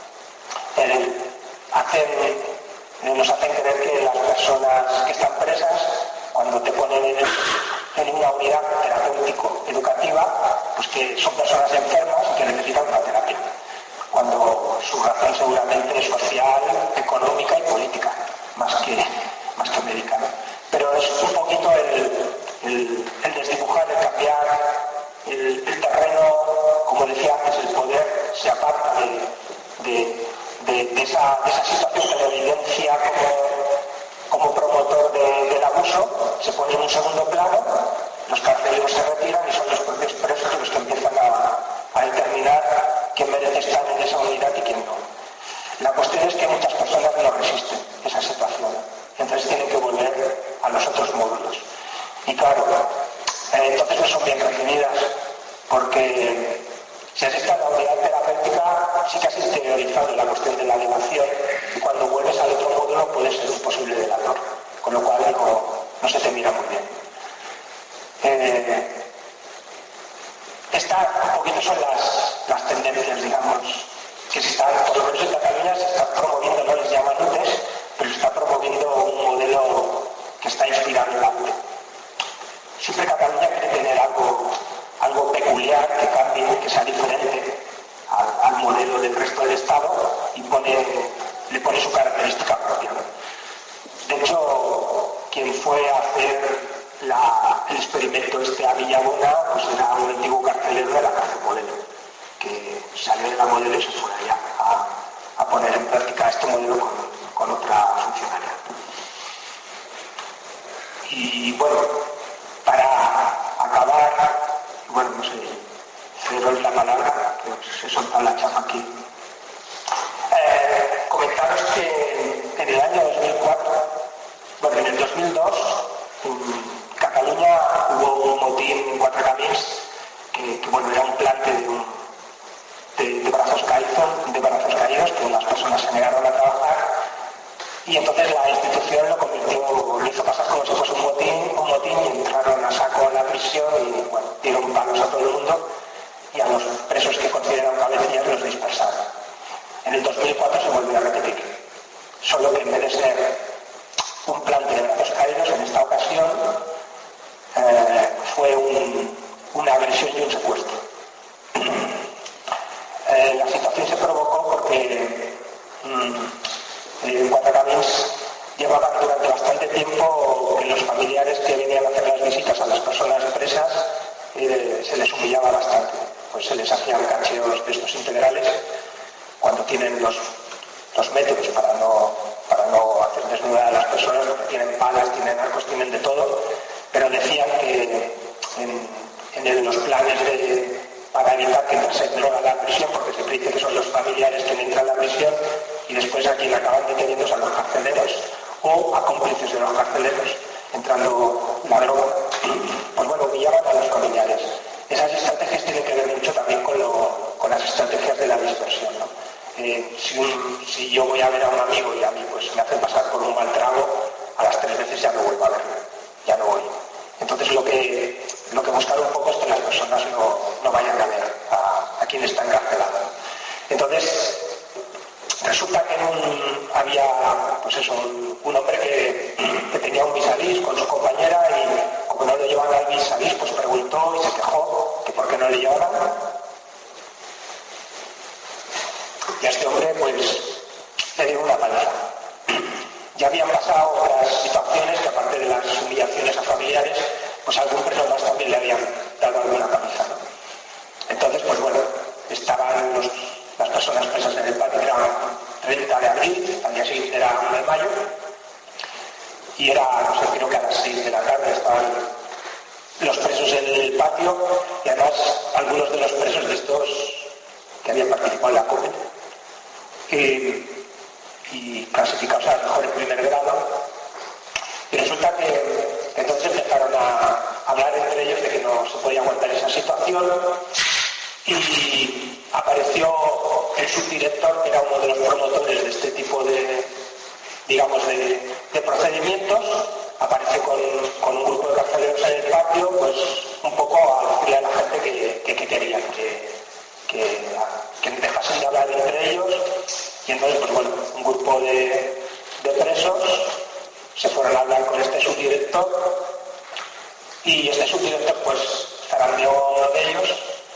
El, hacen, nos hacen creer que las personas que están presas, cuando te ponen en, en una unidad terapéutico-educativa, pues que son personas enfermas y que necesitan una terapia, cuando su razón seguramente es social, económica y política, más que, más que médica, ¿no? Pero es un poquito el, el, el desdibujar, el cambiar el, el terreno, como decía antes, el poder se aparta de, de, de, de, esa, de esa situación que le evidencia como, como promotor de, del abuso, se pone en un segundo plano, los carceleros se retiran y son los propios presos los que empiezan a, a determinar quién merece estar en esa unidad y quién no. La cuestión es que muchas personas no resisten esa situación, entonces tienen que volver a los otros módulos. Y claro, eh, entonces no son bien recibidas, porque si has estado en la unidad terapéutica, sí que has exteriorizado la cuestión de la delación, y cuando vuelves al otro módulo puedes ser un posible delator, con lo cual no, no se te mira muy bien. Eh, Estas un poquito son las, las tendencias, digamos, que se están, por lo menos en Cataluña se están promoviendo, no les llaman U T E S, pero se está promoviendo un modelo que está inspirado en la U T E. Siempre Cataluña quiere tener algo, algo peculiar, que cambie, que sea diferente al, al modelo del resto del Estado, y pone, le pone su característica propia, ¿no? De hecho, quien fue a hacer la, el experimento este a Villabona, pues era un antiguo carcelero de la cárcel Modelo, que salió de la Modelo y se fue allá a, a poner en práctica este modelo con, con otra funcionaria. Y bueno, para acabar, bueno, no sé, ceros la palabra, que se solta la chapa aquí. Eh, comentaros que en el año dos mil cuatro, bueno, en el dos mil dos, en Cataluña hubo un motín en Cuatro Camins, que, que bueno, era un plante de, un, de, de, brazos caídos, de brazos caídos, que las personas se negaron a trabajar, y entonces la institución lo convirtió, lo hizo pasar como si fuese un motín, un motín, y entraron a saco en la prisión y bueno, dieron palos a todo el mundo, y a los presos que consideraron cabecillas los dispersaron. En el dos mil cuatro se volvió a repetir, solo que en vez de ser un plante de brazos caídos, en esta ocasión eh, fue un, una agresión y un secuestro. eh, la situación se provocó porque mmm, en Cuatro Camins llevaban durante bastante tiempo que los familiares que venían a hacer las visitas a las personas presas eh, se les humillaba bastante, pues se les hacían cacheos de estos integrales cuando tienen los, los métodos para no, para no hacer desnudar a las personas, porque tienen palas, tienen arcos, tienen de todo, pero decían que en, en los planes de, para evitar que se droga la prisión, porque se dice que son los familiares quienes entran a la prisión y después a quien acaban deteniendo a los carceleros o a cómplices de los carceleros, entrando la droga, pues bueno, humillaban a los familiares. Esas estrategias tienen que ver mucho también con, lo, con las estrategias de la dispersión, ¿no? Eh, si, un, si yo voy a ver a un amigo y a mí pues me hacen pasar por un mal trago, a las tres veces ya no vuelvo a verlo, ya no voy. Entonces lo que, lo que buscar un poco es que las personas no, no vayan a ver a, a quien está encarcelado. Entonces, resulta que en un, había pues eso, un, un hombre que, que tenía un vis a vis con su compañera y como no le llevaban al vis a vis, pues preguntó y se quejó que por qué no le llevaban. Y a este hombre pues le dio una paliza. Ya habían pasado otras situaciones que aparte de las humillaciones a familiares, pues a algún preso más también le habían dado alguna paliza, ¿no? Entonces, pues bueno, estaban los, las personas presas en el patio, era treinta de abril, al día siguiente era uno de mayo, y era, no sé, creo que a las seis de la tarde estaban los presos en el patio, y además algunos de los presos de estos que habían participado en la COPE, y, y clasificados a mejor en primer grado, y resulta que entonces empezaron a hablar entre ellos de que no se podía aguantar esa situación, y apareció el subdirector, que era uno de los promotores de este tipo de, digamos, de, de procedimientos, apareció con, con un grupo de carceleros en el patio, pues un poco a decirle a la gente que, que, que querían, que, que, que dejasen de hablar entre ellos, y entonces, pues bueno, un grupo de, de presos se fueron a hablar con este subdirector, y este subdirector pues zarandeó a uno de ellos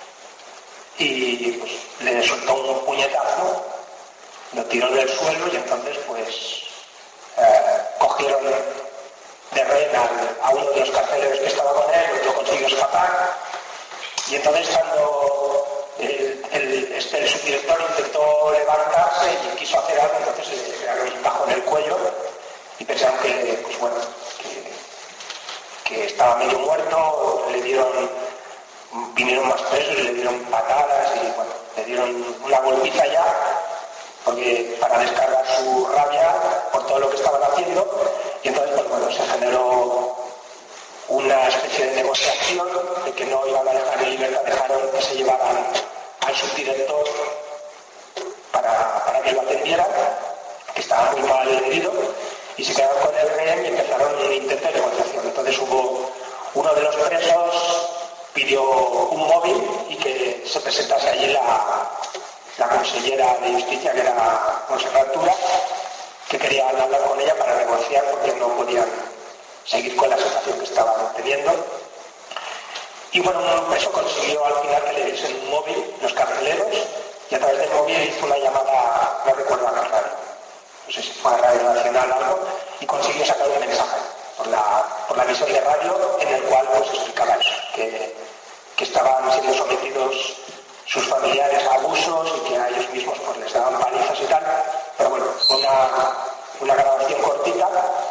y pues le soltó un puñetazo, lo tiró en el suelo y entonces pues eh, cogieron de rehén a, a uno de los carceleros que estaba con él, otro consiguió escapar, y entonces cuando el, el, este, el subdirector intentó levantarse y quiso hacer algo, entonces le pegaron un tajo en el cuello y pensaron que, pues bueno, que, que estaba medio muerto, le dieron, vinieron más presos y le dieron patadas y bueno, le dieron una golpiza ya, porque para descargar su rabia por todo lo que estaban haciendo, y entonces pues bueno, se generó una especie de negociación de que no iban a dejar en libertad, dejaron que se llevaran al subdirector para, para que lo atendieran, que estaba muy mal herido, y se quedaron con el rehén y empezaron un intento de negociación. Entonces hubo uno de los presos pidió un móvil y que se presentase allí la, la consellera de justicia, que era Montserrat Tura, que querían hablar con ella para negociar porque no podían seguir con la situación que estaban teniendo. Y bueno, un preso consiguió al final que le diesen un móvil, los carceleros, y a través del móvil hizo una llamada, no recuerdo a qué radio, no sé si fue a Radio Nacional o algo, y consiguió sacar un mensaje por la, por la emisión de radio en el cual pues explicaba eso, que, que estaban siendo sometidos sus familiares a abusos y que a ellos mismos pues les daban palizas y tal, pero bueno, una, una grabación cortita,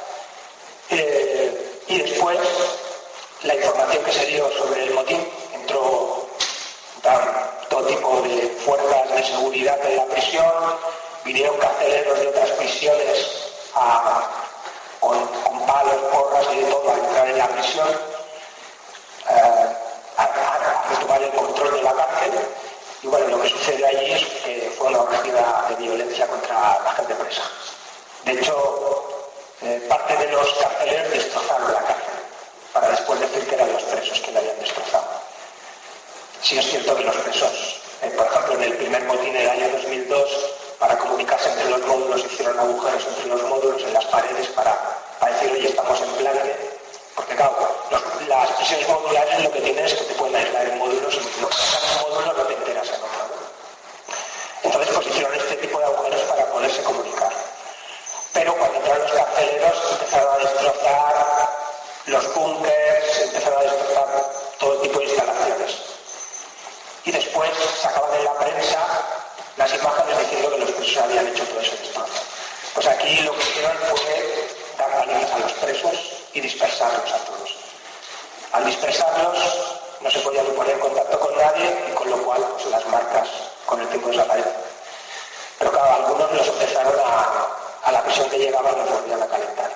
eh, y después la información que se dio sobre el motín, entró todo tipo de fuerzas de seguridad en la prisión, vinieron carceleros de otras prisiones a, con, con palos, porras y de todo a entrar en la prisión, eh, a, a, a retomar el control de la cárcel. Y bueno, lo que sucede allí es que fue una orgía de violencia contra la gente presa. De hecho, eh, parte de los carceleros destrozaron la cárcel, para después decir que eran los presos que la habían destrozado. Sí es cierto que los presos, eh, por ejemplo, en el primer motín del año dos mil dos, para comunicarse entre los módulos, hicieron agujeros entre los módulos en las paredes para, para decir, oye, estamos en plan de... Porque claro, los, las prisiones modulares lo que tienen es que te pueden aislar en módulos y lo que pasa en un módulo no te enteras en otro. Entonces pues hicieron este tipo de agujeros para poderse comunicar. Pero cuando entraron los carceleros empezaron a destrozar los búnkers, empezaron a destrozar todo tipo de instalaciones. Y después sacaban en la prensa las imágenes diciendo que los presos habían hecho todo ese destrozo. Pues aquí lo que hicieron fue dar palizas a los presos y dispersarlos a todos. Al dispersarlos no se podían poner en contacto con nadie y con lo cual pues, las marcas con el tiempo desaparecen. Pero claro, algunos los empezaron a, a la prisión que llegaban los volvían a calentar.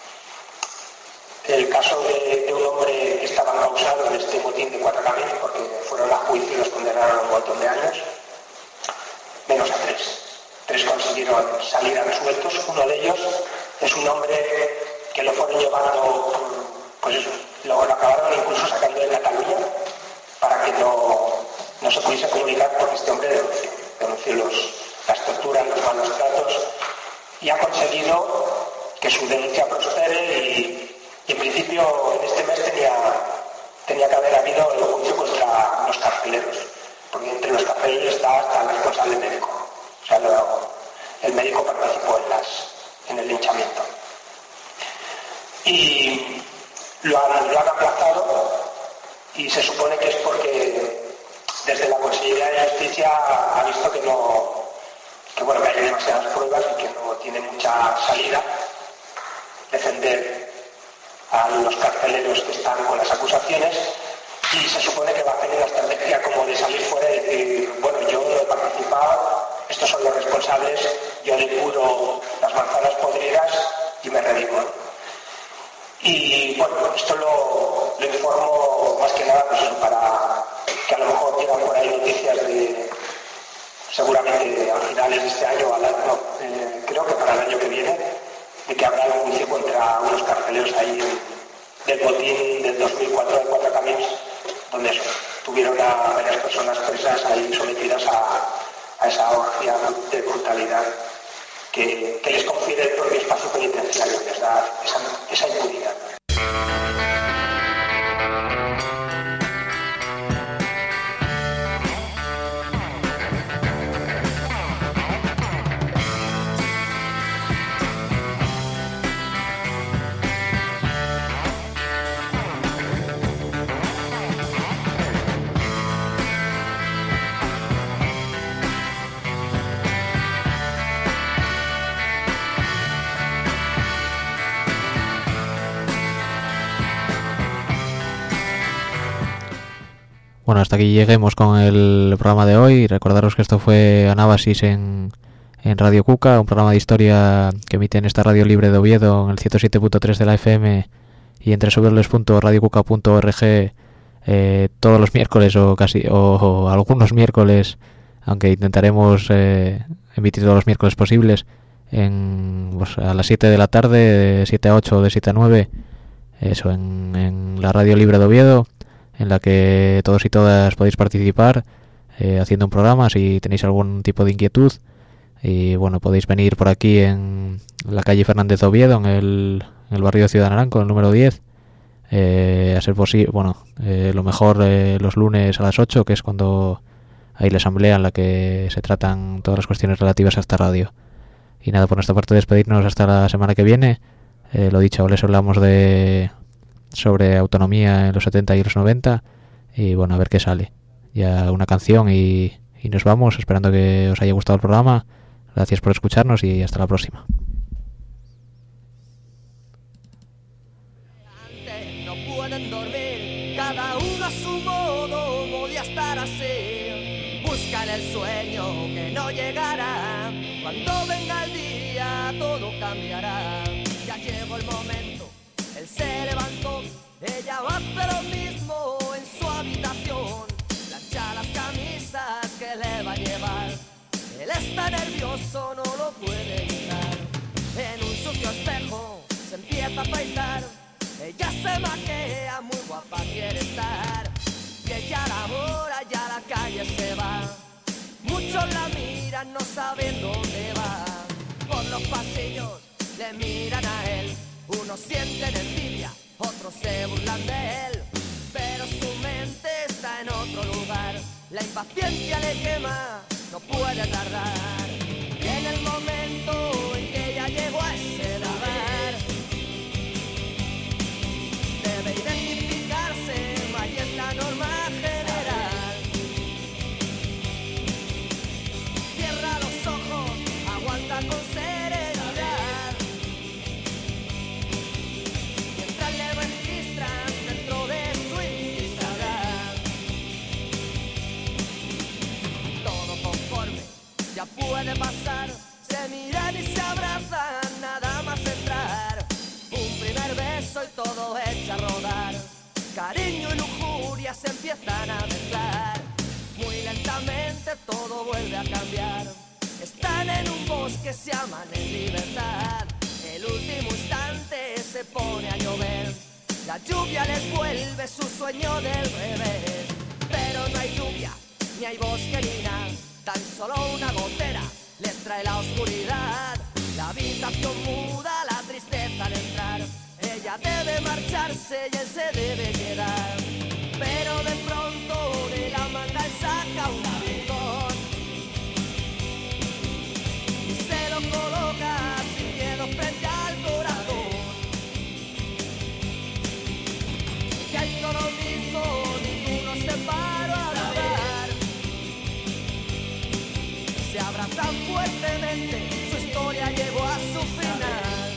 El caso de, de un hombre que estaba causado en este motín de Cuatro Caminos, porque fueron a juicio y los condenaron a un montón de años, menos a tres. Tres consiguieron salir absueltos. Uno de ellos es un hombre que lo fueron llevando, pues eso, lo, lo acabaron incluso sacando de Cataluña para que no, no se pudiese comunicar, porque este hombre denunció, denunció los, las torturas, los malos tratos, y ha conseguido que su denuncia prospere y, y en principio en este mes tenía, tenía que haber habido el juicio contra los carceleros, porque entre los carceleros está hasta el responsable médico. O sea, lo, el médico participó en, las, en el linchamiento. Y lo han, lo han aplazado y se supone que es porque desde la Consejería de Justicia ha visto que no, que bueno, que hay demasiadas pruebas y que no tiene mucha salida defender a los carceleros que están con las acusaciones, y se supone que va a hacer una estrategia como de salir fuera y decir, bueno, yo no he participado, estos son los responsables, yo depuro las manzanas podridas y me redimo. Y bueno, esto lo, lo informo más que nada pues, para que a lo mejor tengan por ahí noticias de, seguramente a finales de este año, no, eh, creo que para el año que viene, de que habrá un juicio contra unos carceleros ahí del botín del dos mil cuatro de Cuatro Caminos, donde eso, tuvieron a varias personas presas ahí sometidas a, a esa orgía de brutalidad que, que les confiere el propio espacio penitenciario, les da esa, esa impunidad. Bueno, hasta aquí lleguemos con el programa de hoy. Recordaros que esto fue Anábasis en, en Radio Cuca, un programa de historia que emite en esta radio libre de Oviedo en el ciento siete punto tres de la F M y en doble u doble u doble u punto radio cuca punto org eh, todos los miércoles o casi o, o algunos miércoles, aunque intentaremos eh, emitir todos los miércoles posibles en, pues, a las siete de la tarde, de siete a ocho o de siete a nueve, eso en, en la radio libre de Oviedo, en la que todos y todas podéis participar eh, haciendo un programa si tenéis algún tipo de inquietud. Y bueno, podéis venir por aquí en la calle Fernández de Oviedo, en el, en el barrio de Ciudad Naranco, el número diez, eh, a ser posible, bueno, eh, lo mejor eh, los lunes a las ocho, que es cuando hay la asamblea en la que se tratan todas las cuestiones relativas a esta radio. Y nada, por nuestra parte despedirnos hasta la semana que viene. Eh, lo dicho, les hablamos de sobre autonomía en los setenta y los noventa, y bueno, a ver qué sale. Ya una canción y, y nos vamos, esperando que os haya gustado el programa. Gracias por escucharnos y hasta la próxima. No pueden dormir, cada uno a su modo, podía estar así. Buscan el sueño que no llegará, cuando venga el día todo cambiará. Ya llegó el momento, él se levantó, ella va a hacer lo mismo en su habitación. Plancha las camisas que le va a llevar, él está nervioso, no lo puede evitar. En un sucio espejo se empieza a afeitar, ella se maquilla, muy guapa quiere estar. Y ella labora, ya a la calle se va, muchos la miran, no saben dónde va. Por los pasillos le miran a él, unos sienten envidia, otros se burlan de él, pero su mente está en otro lugar. La impaciencia le quema, no puede tardar. Y en el momento en que ella llegó a ese lugar, debe identificarse, no hay es la norma general. Cierra los ojos, aguanta con serenidad. todo vuelve a cambiar. Están en un bosque, se aman en libertad. El último instante se pone a llover. La lluvia les vuelve su sueño del revés. Pero no hay lluvia, ni hay bosque ni nada. Tan solo una gotera les trae la oscuridad. La habitación muda, la tristeza al entrar. Ella debe marcharse y él se debe quedar. Pero de pronto de la manga él saca un rincón y se lo coloca sin miedo frente al corazón. Que hay todo lo mismo, ninguno se paró a hablar. Se abrazan fuertemente, su historia llegó a su final.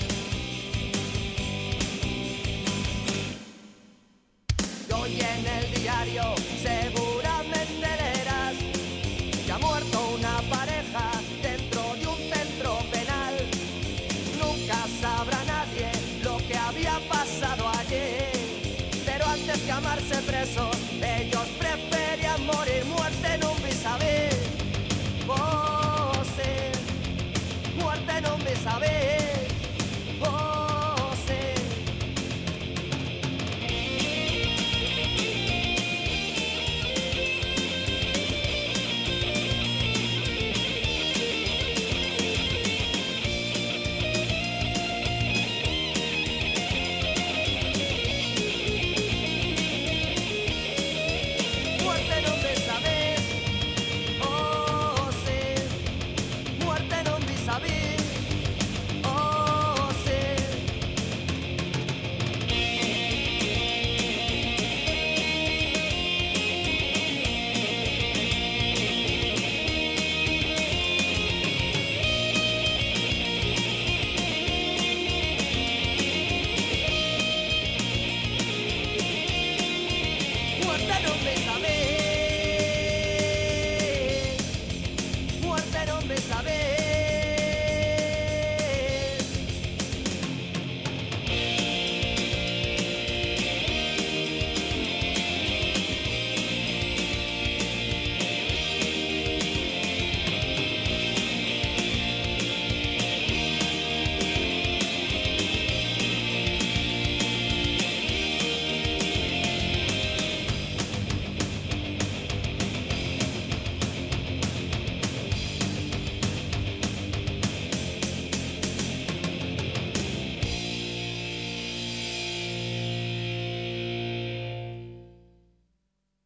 Y hoy en el diario seguramente leerás que ha muerto una pareja dentro de un centro penal. Nunca sabrá nadie lo que había pasado ayer, pero antes que amarse presos, ellos preferían morir. Muerte en un vis a vis. Oh, sí. Muerte en un vis a vis. Oh, sí. Muerte en un vis a vis.